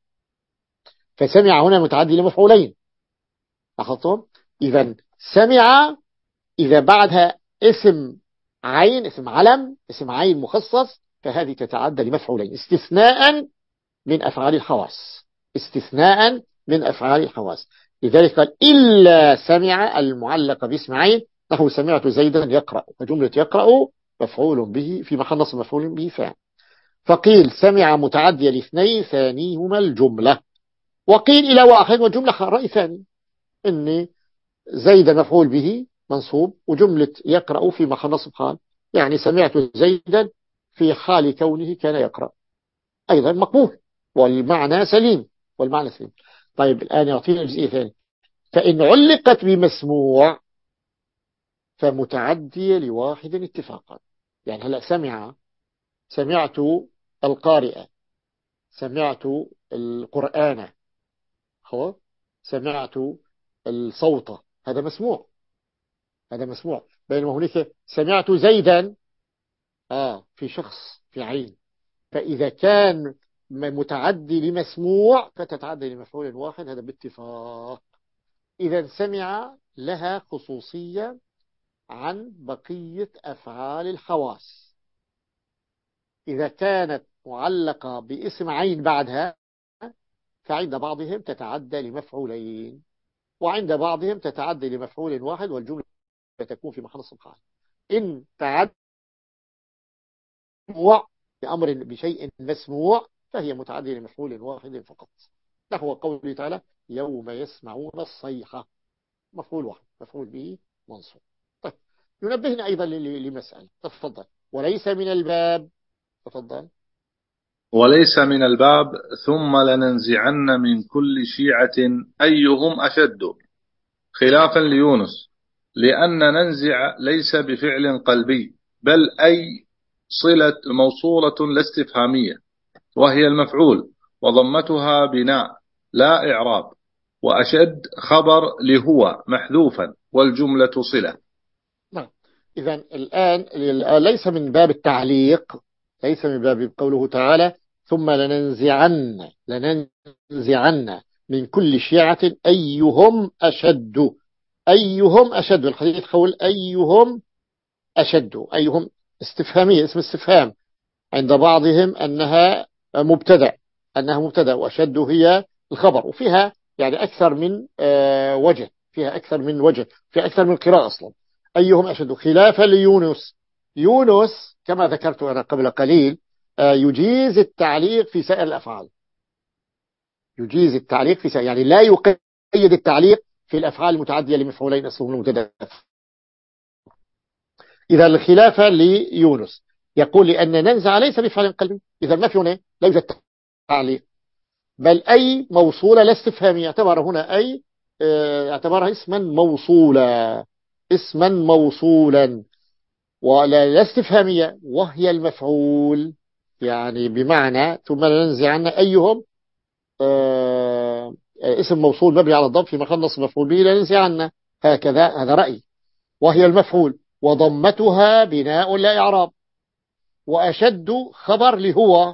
فسمع هنا متعدي لمفعولين. لاحظتم؟ إذا سمع إذا بعدها اسم عين، اسم علم، اسم عين مخصص، فهذه تتعدى لمفعولين استثناء من أفعال الحواس، استثناء من أفعال الحواس. لذلك قال إلا سمع المعلق باسم عين نحو سمعت زيدا يقرأ، فجملة يقرأ مفعول به في محل نصب مفعول به فعل. فقيل سمع متعدي لاثنين ثانيهما الجملة، وقيل إلى واحد وجملة رأي ثاني، إني زيد مفعول به منصوب وجملة يقرأ في محل نصب حال، يعني سمعت زيدا في حال كونه كان يقرأ، أيضا مقبول والمعنى سليم، والمعنى سليم. طيب الآن يعطينا جزئية ثانية، فإن علقت بمسموع فمتعدية لواحد اتفاقا. يعني هلأ سمع، سمعت القارئ، سمعت القرآن، خلاص، سمعت الصوت، هذا مسموع، هذا مسموع. بينما هناك سمعت زيدا، آه في شخص، في عين. فإذا كان متعدي لمسموع فتتعدى لمفعول واحد، هذا باتفاق. إذا سمع لها خصوصية عن بقية أفعال الحواس. إذا كانت معلقة باسم عين بعدها فعند بعضهم تتعدى لمفعولين، وعند بعضهم تتعدى لمفعول واحد، والجملة تكون في محل الصفحة. إن تعدى بأمر بشيء مسموع فهي متعدية لمفعول واحد فقط، نحو قوله تعالى يوم يسمعون الصيحة، مفعول واحد، مفعول به منصوب. طيب، ينبهنا أيضا لمسألة، تفضل. وليس من الباب، تفضل. وليس من الباب ثم لننزعن من كل شيعة أيهم أشد، خلافا ليونس، لأن ننزع ليس بفعل قلبي بل أي صلة موصولة لا استفهامية، وهي المفعول، وضمتها بناء لا إعراب، وأشد خبر لهو محذوفا، والجملة صلة. نعم. إذا الآن ليس من باب التعليق، ليس من باب قوله تعالى ثم لننزعن، لننزعن من كل شيعة أيهم أشد، أيهم أشد، الحديث قول أيهم أشد، أيهم استفهامية، اسم استفهام، عند بعضهم أنها مبتدأ، أنها مبتدأ، وأشد هي الخبر، وفيها يعني أكثر من وجه، فيها أكثر من وجه، فيها أكثر من قراءة أصلا. أيهم أشد، خلافا ليونس. يونس كما ذكرت أنا قبل قليل يجيز التعليق في سائر الأفعال، يجيز التعليق في سائر، يعني لا يقيد التعليق في الأفعال المتعدية لمفعولين أصلهم المبتدأ. إذا الخلافة ليونس يقول لأن ننزع ليس بفعل قلبي، إذا ما في هنا لا يوجد تعليق، بل أي موصولة لا استفهامية، اعتبر هنا أي اعتبرها اسما موصولا، اسما موصولا ولا لا استفهامية، وهي المفعول، يعني بمعنى ثم ننزعن أيهم اه اسم موصول مبني على الضم في محل نصب مفعول به لننزعن، هكذا، هذا رأي، وهي المفعول، وضمتها بناء لا إعراب، وأشد خبر لهو،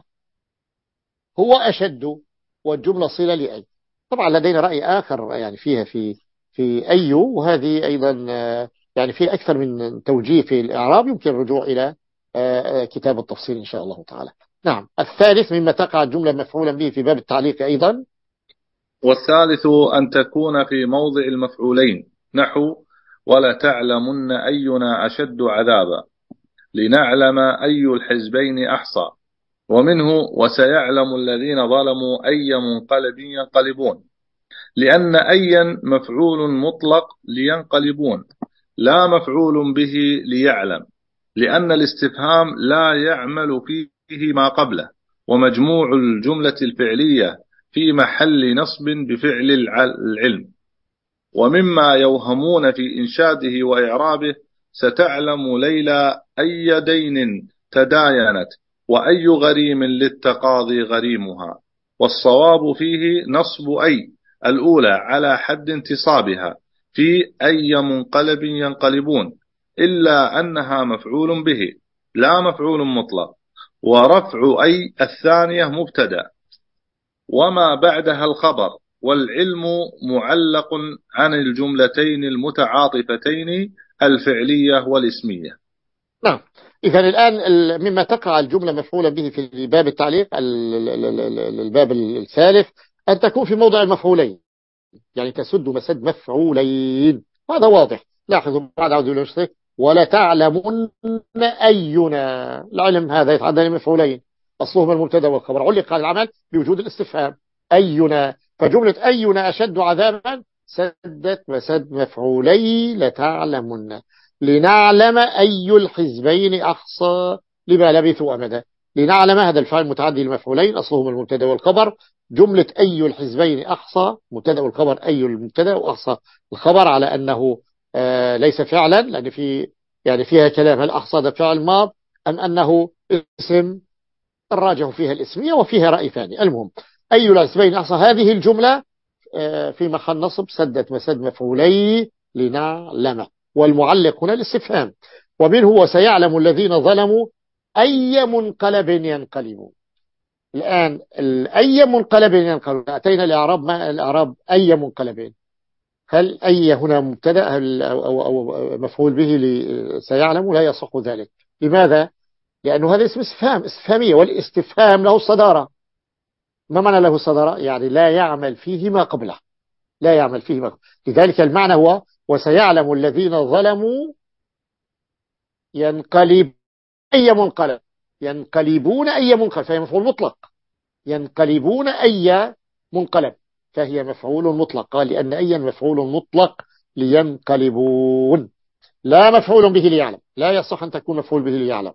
هو أشد، والجملة صلة لأي. طبعا لدينا رأي آخر يعني فيها في في أي، وهذه أيضا يعني في أكثر من توجيه في الإعراب، يمكن الرجوع إلى كتاب التفصيل إن شاء الله تعالى. نعم. الثالث مما تقع الجملة مفعولا به في باب التعليق أيضا. والثالث أن تكون في موضع المفعولين، نحو ولا تعلمن أينا أشد عذابا، لنعلم أي الحزبين أحصى، ومنه وسيعلم الذين ظلموا أي منقلب ينقلبون، لأن أيا مفعول مطلق لينقلبون، لا مفعول به ليعلم، لأن الاستفهام لا يعمل فيه ما قبله، ومجموع الجملة الفعلية في محل نصب بفعل العلم. ومما يوهمون في إنشاده وإعرابه ستعلم ليلى أي دين تداينت، وأي غريم للتقاضي غريمها، والصواب فيه نصب أي الأولى على حد انتصابها في أي منقلب ينقلبون، إلا أنها مفعول به لا مفعول مطلق، ورفع أي الثانية مبتدأ وما بعدها الخبر، والعلم معلق عن الجملتين المتعاطفتين الفعلية والاسمية. نعم. إذا الآن مما تقع الجملة مفعولة به في باب التعليق، الباب الثالث، أن تكون في موضع المفعولين، يعني تسد مسد مفعولين، هذا واضح. لاحظوا بعد عوض بالمشترك ولا تعلمن أينا، العلم هذا يتعدى لمفعولين أصلهما المبتدا والخبر، علق على العمل بوجود الاستفهام أينا، فجملة أينا أشد عذابا سدت مسد مفعولي لتعلمن، لنعلم أي الحزبين أحصى لما لبثوا أمدا، لنعلم هذا الفعل متعدي المفعولين أصلهما المبتدا والخبر. جملة أي الحزبين أحصى مبتدا والخبر، أي المبتدا وأحصى الخبر، على أنه آه ليس فعلا، لأن في يعني فيها كلام هل أحصى ده فعل ماض أم أنه اسم، الراجح فيها الاسمية وفيها رأي ثاني. المهم أي الحزبين أحصى، هذه الجملة آه في محل نصب سدت مسد مفعولي لنعلم، والمعلق هنا الاستفهام. ومنه وسيعلم الذين ظلموا أي منقلب ينقلبون. الآن أي منقلب ينقلبون، أتينا الإعراب، ما الإعراب أي منقلبين؟ هل أي هنا مبتدأ أو, أو, أو مفعول به سيعلم؟ لا يصح ذلك. لماذا؟ لأنه هذا اسم استفهام، استفهامية، والاستفهام له الصدارة. ما معنى له الصدارة؟ يعني لا يعمل فيه ما قبله، لا يعمل فيه ما قبله. لذلك المعنى هو وسيعلم الذين ظلموا ينقلب أي منقلب، ينقلبون أي منقلب، فهي مفعول مطلق. ينقلبون أي منقلب فهي مفعول مطلق، قال لأن أي مفعول مطلق لينقلبون، لا مفعول به ليعلم، لا يصح أن تكون مفعول به ليعلم.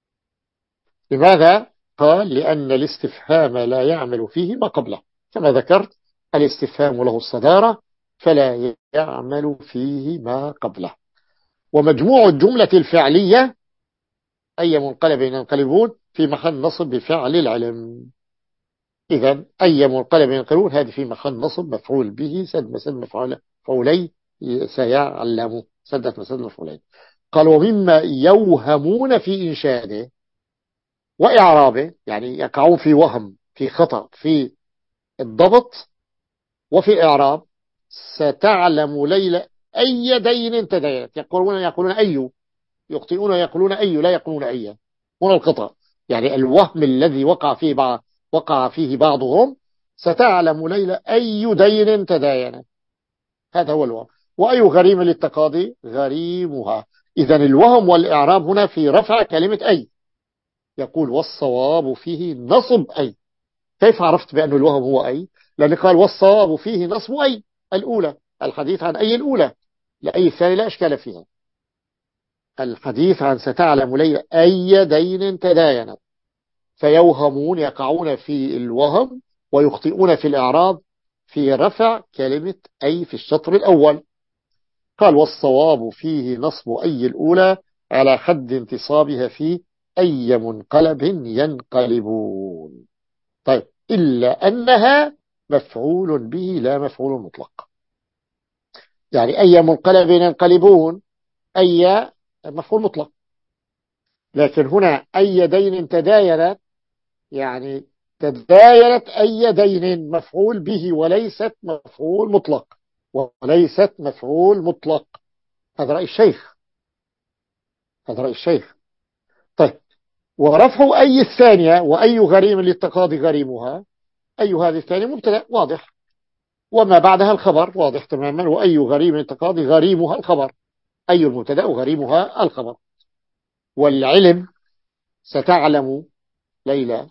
لماذا؟ قال لأن الاستفهام لا يعمل فيه ما قبله، كما ذكرت الاستفهام له الصدارة فلا يعمل فيه ما قبله. ومجموع الجملة الفعلية أي منقلب ينقلبون في محل نصب بفعل العلم. إذن أي منقلب ينقلبون هذه في محل نصب مفعول به سد مسد مفعول مفعولي سيعلم، سدت مسد مفعولين. قال ومما يوهمون في إنشاده وإعرابه، يعني يقعون في وهم، في خطأ في الضبط وفي الإعراب. ستعلم ليلى أي دين تدينت، يقولون يقولون أي، يخطئون يقولون أي، لا يقولون أي. هنا الخطأ، يعني الوهم الذي وقع فيه بعض وقع فيه بعضهم. ستعلم ليلى أي دين تداينت، هذا هو الوهم. وأي غريم للتقاضي غريمها. إذن الوهم والإعراب هنا في رفع كلمة أي. يقول والصواب فيه نصب أي. كيف عرفت بأن الوهم هو أي؟ لأن قال والصواب فيه نصب أي الأولى، الحديث عن أي الأولى، لأي الثاني لا أشكال فيها. الحديث عن ستعلم ليلى أي دين تداينت، فيوهمون يقعون في الوهم ويخطئون في الإعراب في رفع كلمة أي في الشطر الأول. قال والصواب فيه نصب أي الأولى على حد انتصابها في أي منقلب ينقلبون. طيب إلا أنها مفعول به لا مفعول مطلق. يعني أي منقلب ينقلبون أي مفعول مطلق، لكن هنا أي دين تداينت، يعني تداينت أي دين مفعول به وليست مفعول مطلق، وليست مفعول مطلق. هذا رأي الشيخ، هذا رأي الشيخ. طيب ورفع أي الثانية وأي غريم للتقاضي غريمها، أي هذه الثانية مبتدأ واضح، وما بعدها الخبر واضح تماما، وأي غريم للتقاضي غريمها الخبر، أي المبتدأ وغريمها الخبر. والعلم ستعلم ليلى،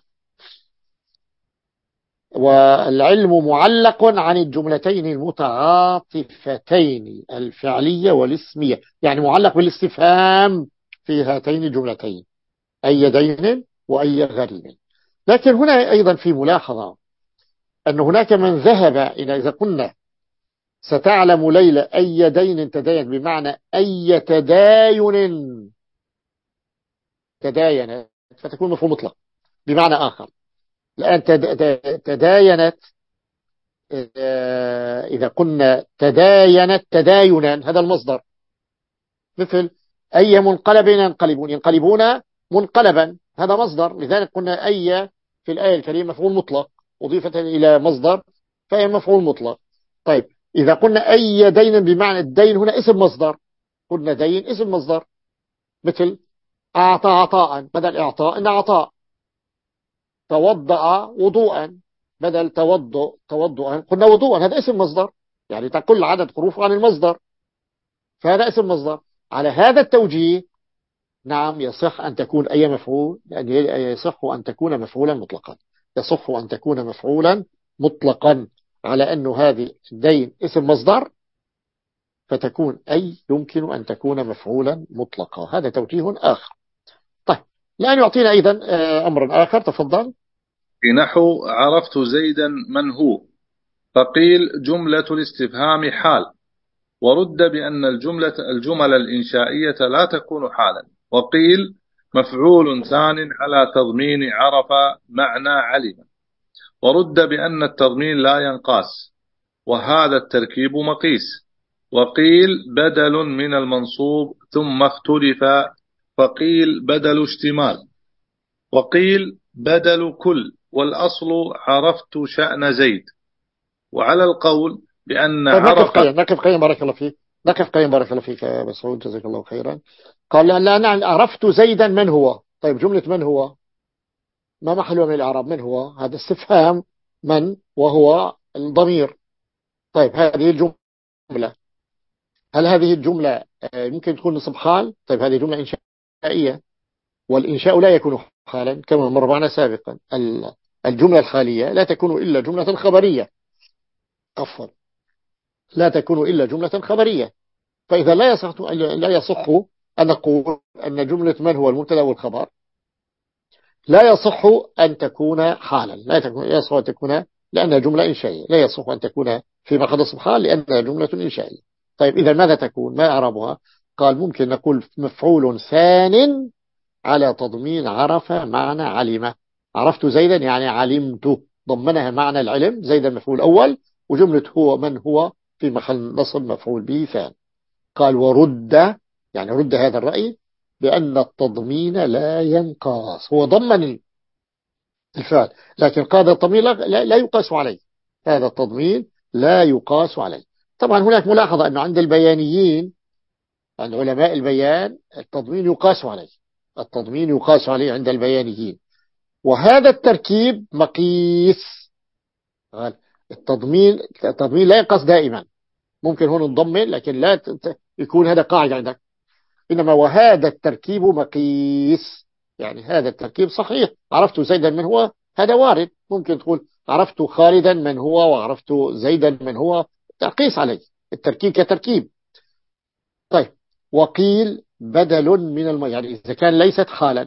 والعلم معلق عن الجملتين المتعاطفتين الفعلية والاسمية، يعني معلق بالاستفهام في هاتين الجملتين أي دين وأي غريم. لكن هنا أيضا في ملاحظة أن هناك من ذهب إلى إذا قلنا ستعلم ليلى أي دين تداين بمعنى أي تداين تداين فتكون مفهوم مطلق بمعنى آخر. الآن تداينت، إذا قلنا تداينت تداينا هذا المصدر، مثل أي منقلب ينقلبون، ينقلبون منقلبا هذا مصدر، لذلك قلنا أي في الآية الكريمة مفعول مطلق أضيفت إلى مصدر فهي مفعول مطلق. طيب إذا قلنا أي دين بمعنى الدين هنا اسم مصدر، قلنا دين اسم مصدر، مثل أعطى عطاء بدل إعطاء إن عطاء، توضأ وضوءا بدل توضؤ توضؤا قلنا وضوءا، هذا اسم مصدر، يعني تقل عدد حروف عن المصدر فهذا اسم مصدر. على هذا التوجيه نعم يصح أن تكون أي مفعول، يعني يصح أن تكون مفعولا مطلقا، يصح أن تكون مفعولا مطلقا على أنه هذه الدين اسم مصدر، فتكون أي يمكن أن تكون مفعولا مطلقا. هذا توجيه آخر. طيب الآن يعطينا أيضا أمر آخر، تفضل. في نحو عرفت زيدا من هو، فقيل جملة الاستفهام حال، ورد بأن الجملة الجمل الإنشائية لا تكون حالا، وقيل مفعول ثان على تضمين عرف معنى علم، ورد بأن التضمين لا ينقاس، وهذا التركيب مقيس، وقيل بدل من المنصوب ثم اختلف، فقيل بدل اشتمال، وقيل بدل كل، والأصل عرفت شأن زيد. وعلى القول بأن طيب نقف عرف. قليلا، نقف قليلا بارك الله فيك، نقف قليلا بارك الله فيك يا مسعود، جزاك الله خيرا. قال لا نعم عرفت زيدا من هو. طيب جملة من هو ما محلها من الإعراب؟ من هو هذا استفهام، من وهو الضمير. طيب هذه الجملة، هل هذه الجملة ممكن تكون نصب حال؟ طيب هذه جملة إنشائية، والإنشاء لا يكون حالا كما مر معنا سابقا. الجملة الحالية لا تكون إلا جملة خبرية، عفوا لا تكون إلا جملة خبرية. فإذا لا يصح لا يصح أن نقول أن جملة من هو المبتدا والخبر لا يصح أن تكون حالا، لا تكون لا يصح أن تكون لأنها جملة إنشائية، لا يصح أن تكون في محل نصب حال لأنها جملة إنشائية. طيب إذا ماذا تكون؟ ما إعرابها؟ قال ممكن نقول مفعول ثان على تضمين عرف معنى علم. عرفت زيدا يعني علمت، ضمنها معنى العلم، زيدا مفعول أول، وجملة هو من هو في محل نصب مفعول به ثان. قال ورد، يعني رد هذا الرأي بأن التضمين لا ينقاس. هو ضمن الفعل لكن قال التضمين لا, لا يقاس عليه، هذا التضمين لا يقاس عليه. طبعا هناك ملاحظة أنه عند البيانيين، عند علماء البيان، التضمين يقاس عليه، التضمين يقاس عليه عند البيانيين، وهذا التركيب مقيس. قال التضمين التضمين لا ينقص دائما، ممكن هون نضمن لكن لا يكون هذا قاعدة عندك، إنما وهذا التركيب مقيس، يعني هذا التركيب صحيح. عرفت زيدا من هو، هذا وارد، ممكن تقول عرفت خالدا من هو وعرفت زيدا من هو، تقيس عليه، التركيب كتركيب. طيب وقيل بدل من الم... يعني إذا كان ليست حالا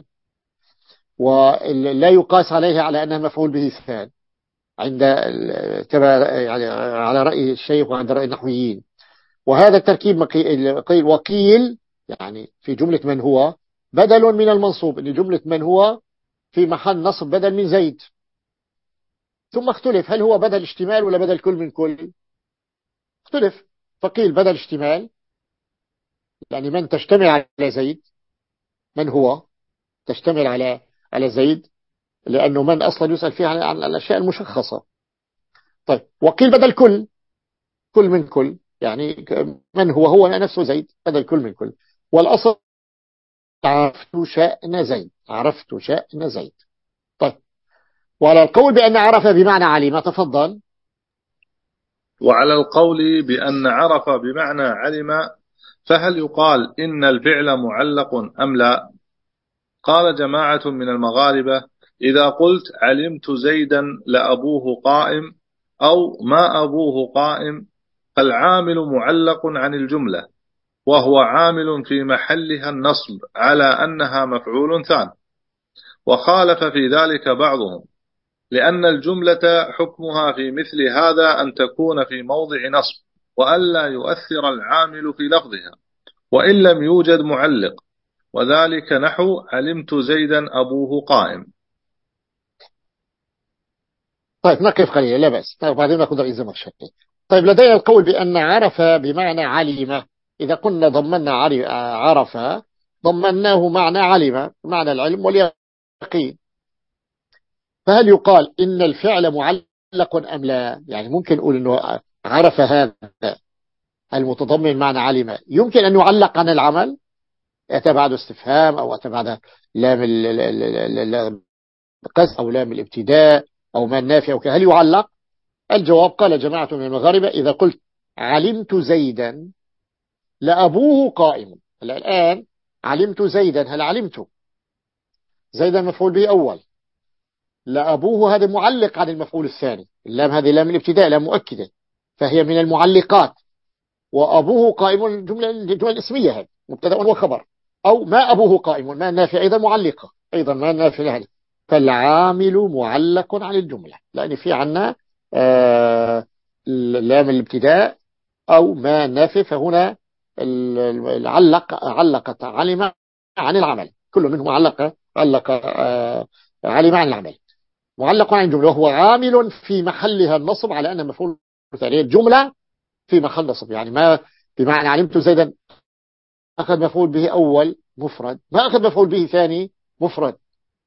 ولا يقاس عليها على أنها مفعول به ثان عند يعني على رأي الشيخ وعند رأي النحويين، وهذا التركيب قيل وقيل يعني في جملة من هو بدل من المنصوب، إن جملة من هو في محل نصب بدل من زيد. ثم اختلف هل هو بدل اشتمال ولا بدل كل من كل، اختلف، فقيل بدل اشتمال يعني من تشتمل على زيد، من هو تشتمل على على زيد، لأنه من أصلا يسأل فيها عن الأشياء المشخصة. طيب وقيل بدل كل، كل من كل، يعني من هو هو نفسه زيد بدل كل من كل، والأصل عرفت شأن زيد، عرفت شأن زيد. طيب وعلى القول بأن عرف بمعنى علم، تفضل. وعلى القول بأن عرف بمعنى علم، فهل يقال إن الفعل معلق أم لا؟ قال جماعة من المغاربة إذا قلت علمت زيدا لأبوه قائم أو ما أبوه قائم، فالعامل معلق عن الجملة، وهو عامل في محلها النصب على أنها مفعول ثان. وخالف في ذلك بعضهم، لأن الجملة حكمها في مثل هذا أن تكون في موضع نصب، وألا يؤثر العامل في لفظها وإن لم يوجد معلق، وذلك نحو علمت زيدا أبوه قائم. طيب نقف قليلا لا بأس، طيب بعدين نأخذ رئيس الشكل. طيب لدينا القول بأن عرف بمعنى علم، إذا قلنا ضمنا عرف ضمناه معنى علم، معنى العلم واليقين. فهل يقال إن الفعل معلق أم لا؟ يعني ممكن نقول إنه عرف هذا المتضمن معنى علم يمكن أن يعلق عن العمل، أتى بعد استفهام أو أتى بعد لام القصد أو لام الابتداء أو ما النافع أو هل يعلق؟ الجواب قال جماعة من المغاربة إذا قلت علمت زيدا لأبوه قائم. الآن علمت زيدا، هل علمت زيدا مفعول به أول، لأبوه هذا معلق عن المفعول الثاني، اللام هذه لام الابتداء لام مؤكدة فهي من المعلقات، وأبوه قائم الجملة الجملة الاسمية هذه مبتدأ وخبر، أو ما أبوه قائم ما النافع أيضا معلقة أيضا ما نافي لها، فالعامل معلق عن الجملة، لأن في عنا آه لام الابتداء أو ما نافي، فهنا علق علقت علم عن العمل، كل منهم علق علق آه علم عن العمل، معلق عن الجملة، وهو عامل في محلها النصب على أن مفعول ثاني الجملة في محل نصب. يعني ما بمعنى علمت زيدا أخذ مفعول به أول مفرد، ما أخذ مفعول به ثاني مفرد،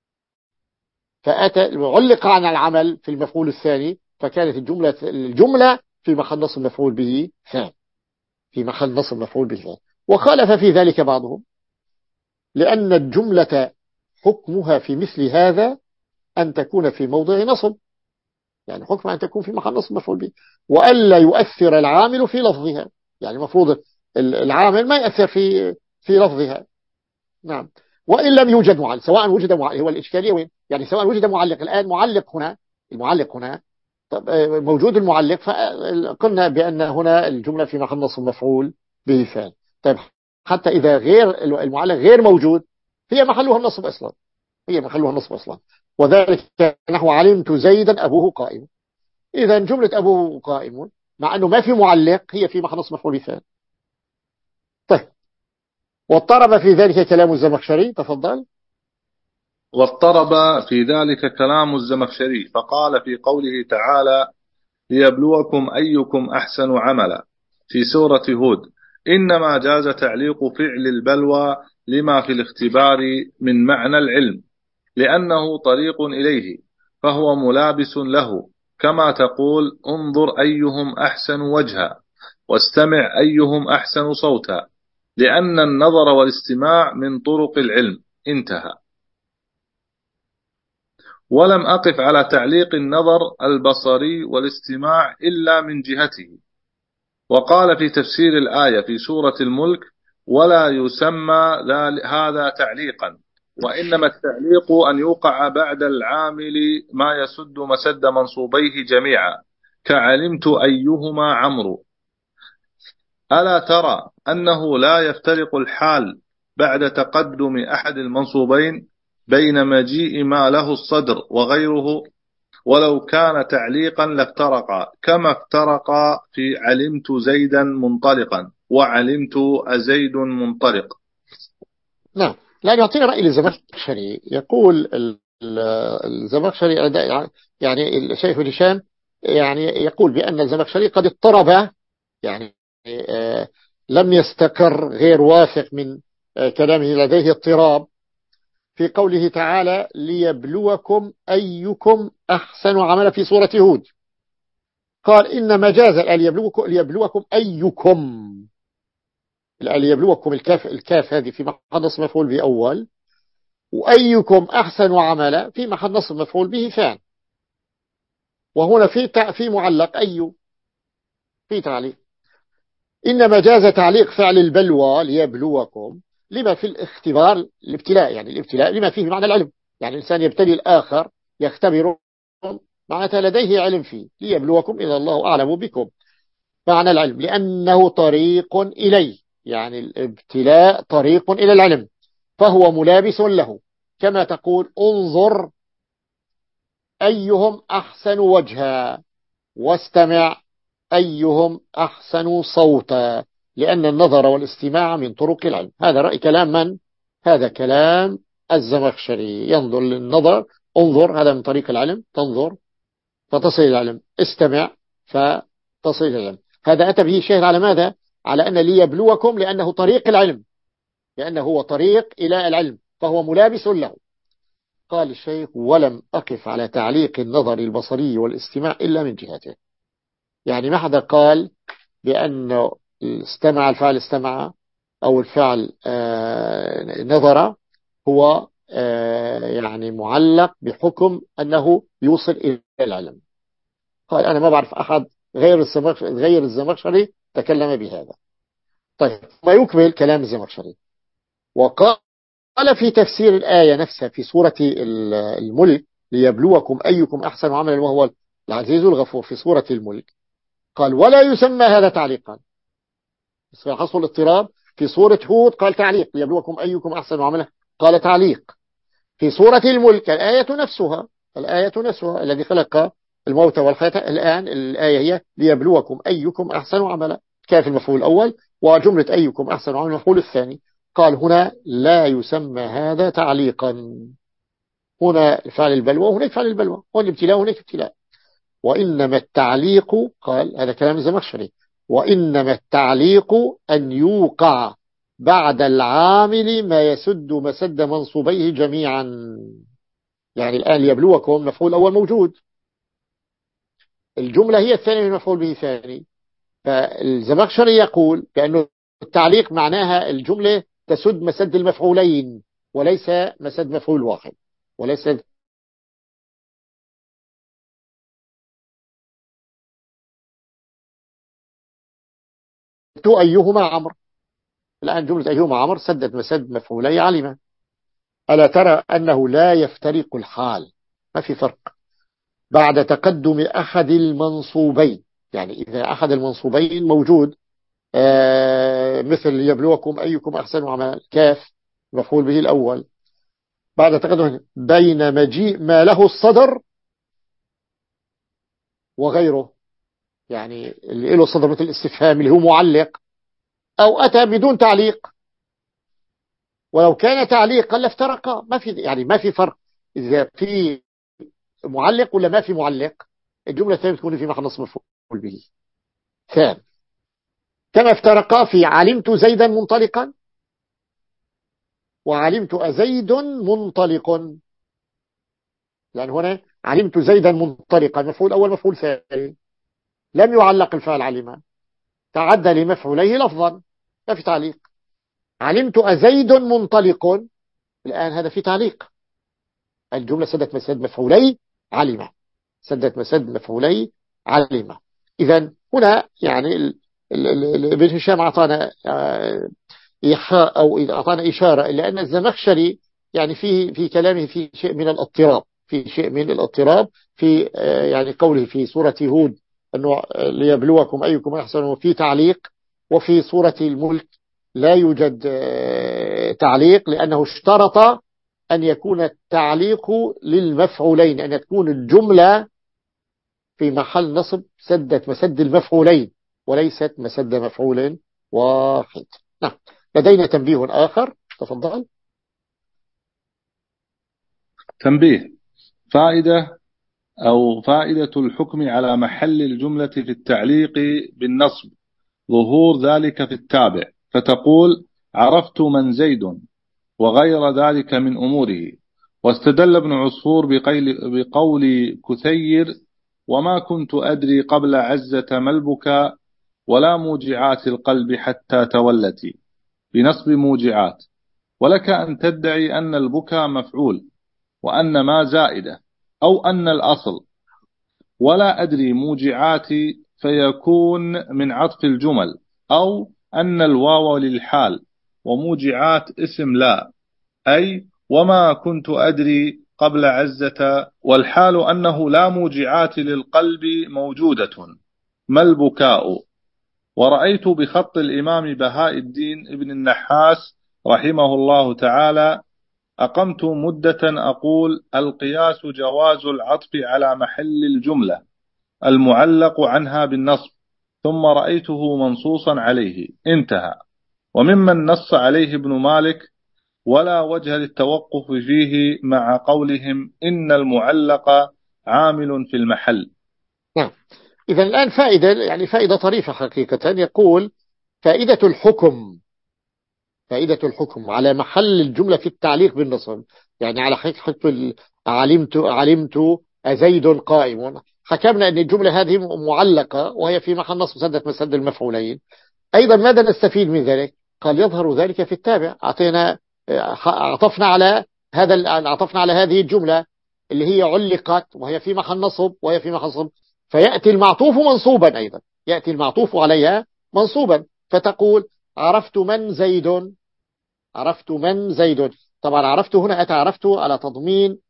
فأتى علق عن العمل في المفعول الثاني، فكانت الجملة الجملة في محل نصب مفعول به ثاني، في محل نصب مفعول به ثاني. وخالف في ذلك بعضهم، لأن الجملة حكمها في مثل هذا أن تكون في موضع نصب، يعني حكم أن تكون في محل نصب مفعول به، وألا يؤثر العامل في لفظها، يعني المفروض العامل ما يأثر في في لفظها. نعم. وإن لم يوجد معلق، سواء وجد معلق، هو الإشكالية وين؟ يعني سواء وجد معلق، الآن معلق هنا، المعلق هنا، طب موجود المعلق، فقلنا بأن هنا الجملة في محل نصب مفعول به ثاني. طيب حتى إذا غير المعلق غير موجود، هي محلها النصب أصلا، هي محلها النصب أصلا، وذلك نحو علمت زيدا أبوه قائم. إذا جملة أبوه قائم مع أنه ما في معلق هي في محل نصب مفعول به ثاني. طيب، واضطرب في ذلك كلام الزمخشري، تفضل. واضطرب في ذلك كلام الزمخشري، فقال في قوله تعالى ليبلوكم أيكم أحسن عملا في سورة هود إنما جاز تعليق فعل البلوى لما في الاختبار من معنى العلم، لأنه طريق إليه فهو ملابس له، كما تقول انظر أيهم أحسن وجها واستمع أيهم أحسن صوتا، لأن النظر والاستماع من طرق العلم. انتهى. ولم أقف على تعليق النظر البصري والاستماع إلا من جهته. وقال في تفسير الآية في سورة الملك ولا يسمى هذا تعليقا، وإنما التعليق أن يوقع بعد العامل ما يسد مسد منصوبيه جميعا، كعلمت أيهما عمرو. ألا ترى أنه لا يفترق الحال بعد تقدم أحد المنصوبين بين مجيء ما له الصدر وغيره؟ ولو كان تعليقا لافترقا، كما افترقا في علمت زيدا منطلقا وعلمت أزيد منطلق. نعم. لا، يعطينا رأي الزمخشري، يقول الزمخشري يعني الشيخ هشام يعني يقول بأن الزمخشري قد اضطرب، يعني لم يستقر، غير واثق من كلامه، لديه اضطراب في قوله تعالى ليبلوكم أيكم أحسن عملا في سورة هود. قال إن مجاز ليبلوكم, ليبلوكم أيكم، ليبلوكم الكاف, الكاف هذه في محل نصب مفعول به أول، وأيكم أحسن عملا في محل نصب مفعول به ثاني، وهنا في في معلق أي في تعليق. إن مجاز تعليق فعل البلوى ليبلوكم لما في الاختبار، الابتلاء، يعني الابتلاء لما فيه معنى العلم، يعني الإنسان يبتلي الآخر يختبر معناتها لديه علم فيه، ليبلوكم إذا الله أعلم بكم، معنى العلم، لأنه طريق إليه، يعني الابتلاء طريق إلى العلم، فهو ملابس له، كما تقول انظر أيهم أحسن وجها واستمع أيهم أحسن صوتا، لأن النظر والاستماع من طرق العلم. هذا رأي كلام من؟ هذا كلام الزمخشري، ينظر للنظر، انظر هذا من طريق العلم، تنظر فتصل إلى العلم، استمع فتصل إلى العلم. هذا أتى به الشيخ على ماذا؟ على أن ليبلوكم لأنه طريق العلم، لأنه هو طريق إلى العلم، فهو ملابس له. قال الشيخ ولم أقف على تعليق النظر البصري والاستماع إلا من جهته، يعني ما حدا قال بأنه استمع الفعل استمع أو الفعل آه نظر هو آه يعني معلق بحكم أنه يوصل إلى العلم. قال أنا ما بعرف أحد غير الزمخشري غير الزمخشري تكلم بهذا. طيب، ما يكمل كلام الزمخشري، وقال في تفسير الآية نفسها في سورة الملك ليبلوكم أيكم أحسن عملا وهو العزيز الغفور في سورة الملك، قال ولا يسمى هذا تعليقا. حصل الاضطراب في سورة هود، قال تعليق ليبلوكم أيكم أحسن عملا، قال تعليق. في سورة الملك الآية نفسها، الآية نفسها الذي خلق الموت والحياة. الآن الآية هي ليبلوكم أيكم أحسن عملا، كاف المفعول الأول وجملة أيكم أحسن عملا المفعول الثاني. قال هنا لا يسمى هذا تعليقا، هنا فعل البلوى وهناك فعل البلوى، هنا ابتلاء وهناك ابتلاء. وإنما التعليق، قال هذا كلام الزمخشري، وإنما التعليق أن يوقع بعد العامل ما يسد مسد منصوبيه جميعا. يعني الآن ليبلوكم مفعول أول موجود، الجملة هي الثانية من مفعول به ثاني، فالزمخشري يقول بأنه التعليق معناها الجملة تسد مسد المفعولين وليس مسد مفعول واحد، وليس أيهما عمر. الآن جملة أيهما عمر سدت مسد مفعولي علما. ألا ترى أنه لا يفترق الحال، ما في فرق بعد تقدم أحد المنصوبين. يعني إذا أحد المنصوبين موجود آه مثل يبلوكم أيكم أحسن عملا، كاف مفعول به الأول بعد تقدم، بين مجيء ما له الصدر وغيره، يعني اللي له الصدر مثل الاستفهام اللي هو معلق، أو أتى بدون تعليق. ولو كان تعليقا لافترقا، ما في يعني ما في فرق إذا في معلق ولا ما في معلق، الجملة الثانية تكون في محل نصب مفعول به ثاني. كما افترقا في علمت زيدا منطلقا وعلمت أزيد منطلق، لأن هنا علمت زيدا منطلقا مفعول أول مفعول ثاني، لم يعلق الفعل علما، تعدى لمفعوليه لفظا، ما في تعليق. علمت أزيد منطلق، الآن هذا في تعليق، الجملة سدت مسد مفعولي علما، سدت مسد مفعولي علما. إذن هنا يعني ابن هشام أعطانا إيحاء أو أعطانا إشارة إلى أن الزمخشري يعني في في كلامه في شيء من الاضطراب، في شيء من الاضطراب في يعني قوله في سورة هود أنه ليبلوكم أيكم أحسن، وفي تعليق، وفي سورة الملك لا يوجد تعليق، لأنه اشترط أن يكون التعليق للمفعولين، أن تكون الجملة في محل نصب سدت مسد المفعولين وليست مسد مفعول واحد. نعم. لدينا تنبيه آخر، تفضل. تنبيه: فائدة أو فائدة الحكم على محل الجملة في التعليق بالنصب ظهور ذلك في التابع، فتقول عرفت من زيد وغير ذلك من أموره. واستدل ابن عصفور بقول كثير وما كنت أدري قبل عزة ما البكاء ولا موجعات القلب حتى تولتي بنصب موجعات، ولك أن تدعي أن البكاء مفعول وأن ما زائدة، أو أن الأصل ولا أدري موجعات فيكون من عطف الجمل، أو أن الواو للحال وموجعات اسم لا، أي وما كنت أدري قبل عزة، والحال أنه لا موجعات للقلب موجودة ما البكاء. ورأيت بخط الإمام بهاء الدين ابن النحاس رحمه الله تعالى أقمت مدة أقول القياس جواز العطف على محل الجملة المعلق عنها بالنصب، ثم رأيته منصوصا عليه، انتهى. وممن نص عليه ابن مالك ولا وجه للتوقف فيه مع قولهم إن المعلق عامل في المحل. نعم. إذا الآن فائدة، يعني فائدة طريفة حقيقة، يقول فائدة الحكم، فائدة الحكم على محل الجملة في التعليق بالنصب، يعني على حكم علمت علمت أزيد قائم، حكمنا أن الجملة هذه معلقة وهي في محل نصب سدت مسد المفعولين. أيضا ماذا نستفيد من ذلك؟ قال يظهر ذلك في التابع، أعطينا عطفنا على هذا عطفنا على هذه الجملة اللي هي علقت وهي في محل نصب وهي في محل نصب، فيأتي المعطوف منصوبا، أيضا يأتي المعطوف عليها منصوبا، فتقول عرفت من زيد، عرفت من زيد. طبعا عرفت هنا أتى عرفت على تضمين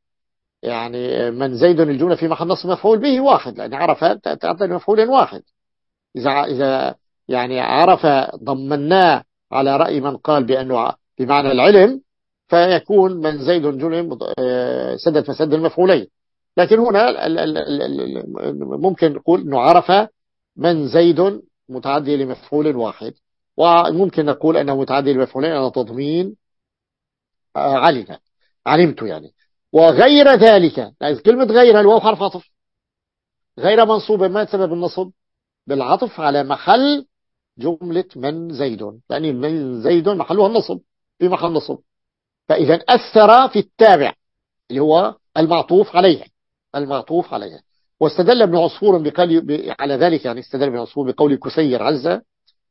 يعني من زيد الجملة في محل نصب مفعول به واحد، لأن عرف تعطي مفعول واحد. إذا إذا يعني عرف ضمناه على رأي من قال بأنه بمعنى العلم، فيكون من زيد جملة سدت مسد المفعولين. لكن هنا ممكن نقول أنه عرف من زيد متعدي لمفعول واحد، وممكن نقول أنه متعدي لمفعولين على تضمين علم، علمت يعني. وغير ذلك، كلمة غير الواو حرف عطف، غير منصوب، ما سبب النصب؟ بالعطف على محل جملة من زيد، يعني من زيد محلها النصب، في محل نصب. فإذا أثر في التابع اللي هو المعطوف عليه، المعطوف عليه. واستدل ابن عصفور بقول على ذلك، يعني استدل ابن عصفور بقول كسير عزة: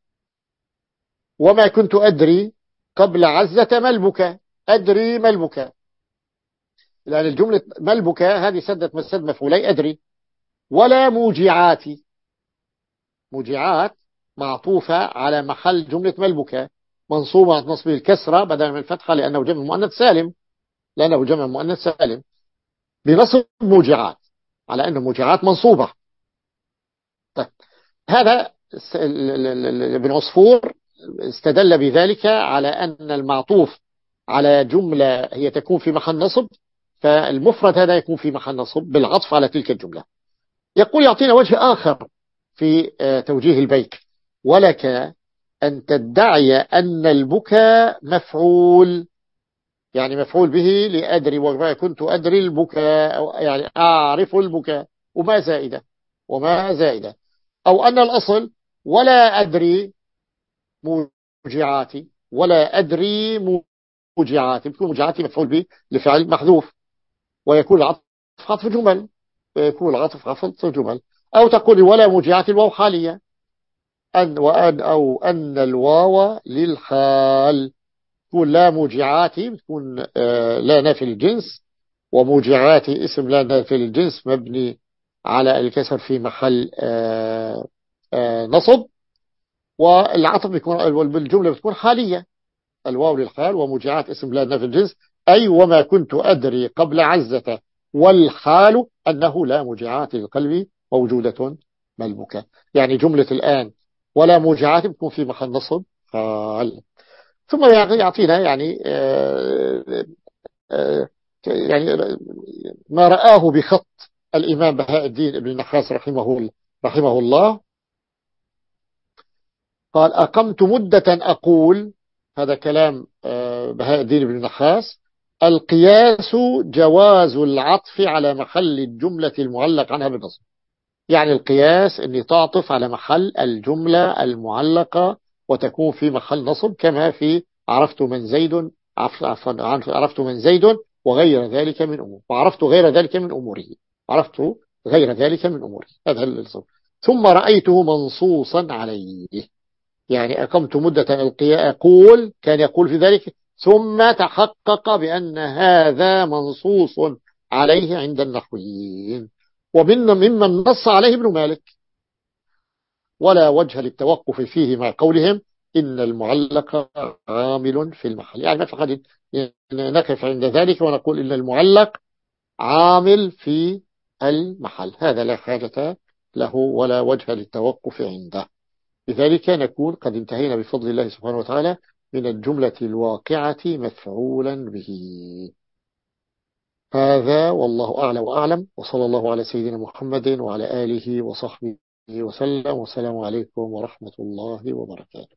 وما كنت أدري قبل عزة ما البكاء، أدري ما البكاء، لأن الجملة ما البكاء هذه سدت مسد مفعولي أدري. ولا موجعات، موجعات معطوفة على محل جملة ما البكاء، منصوبة نصب الكسرة بدلا من الفتحة لأنه جمع مؤنث سالم، لأنه جمع مؤنث سالم، بنصب موجعات على أنه موجعات منصوبة. طيب، هذا ابن عصفور استدل بذلك على أن المعطوف على جملة هي تكون في محل نصب، فالمفرد هذا يكون في محل نصب بالعطف على تلك الجملة. يقول يعطينا وجه آخر في توجيه البيت: ولك أن تدعي أن البكاء مفعول، يعني مفعول به لأدري، وما كنت أدري البكاء، يعني أعرف البكاء، وما زائدة، وما زائدة. أو أن الأصل ولا أدري موجعاتي، ولا أدري موجعاتي، بيكون موجعاتي مفعول به لفعل محذوف، ويكون العطف عطف جمل، ويكون العطف عطف جمل. أو تقول ولا موجعاتي الواو حالية، أن وأن أو أن الواو للحال، تكون لا موجعاتي بتكون آه لا نافي الجنس، وموجعاتي اسم لا نافي الجنس مبني على الكسر في محل آه آه نصب، والعطف بيكون بالجملة بتكون حالية، الواو للحال وموجعات اسم لا نافي الجنس، أي وما كنت أدري قبل عزة والحال أنه لا موجعات للقلب موجودة ملبكة. يعني جملة الآن ولا موجعات بتكون في محل نصب حال. ثم يعطينا يعني آه آه يعني ما رآه بخط الإمام بهاء الدين ابن النحاس رحمه رحمه الله. قال: أقمت مدة أقول، هذا كلام بهاء الدين بن النحاس: القياس جواز العطف على محل الجملة المعلق عنها بالنصب. يعني القياس أني تعطف على محل الجملة المعلقة وتكون في محل نصب، كما في عرفت من زيد، عرفت من زيد وغير ذلك من أمور، وعرفت غير ذلك من أموره، عرفت غير ذلك من أموره، هذا النصب. ثم رأيته منصوصا عليه، يعني أقمت مدة القياء أقول، كان يقول في ذلك، ثم تحقق بأن هذا منصوص عليه عند النحويين، ومن ممن نص عليه ابن مالك. ولا وجه للتوقف فيه مع قولهم إن المعلق عامل في المحل، يعني ما في حد نقف عند ذلك ونقول إن المعلق عامل في المحل، هذا لا حاجة له ولا وجه للتوقف عنده. لذلك نكون قد انتهينا بفضل الله سبحانه وتعالى من الجملة الواقعة مفعولا به. هذا والله أعلى وأعلم، وصلى الله على سيدنا محمد وعلى آله وصحبه وسلم، والسلام عليكم ورحمة الله وبركاته.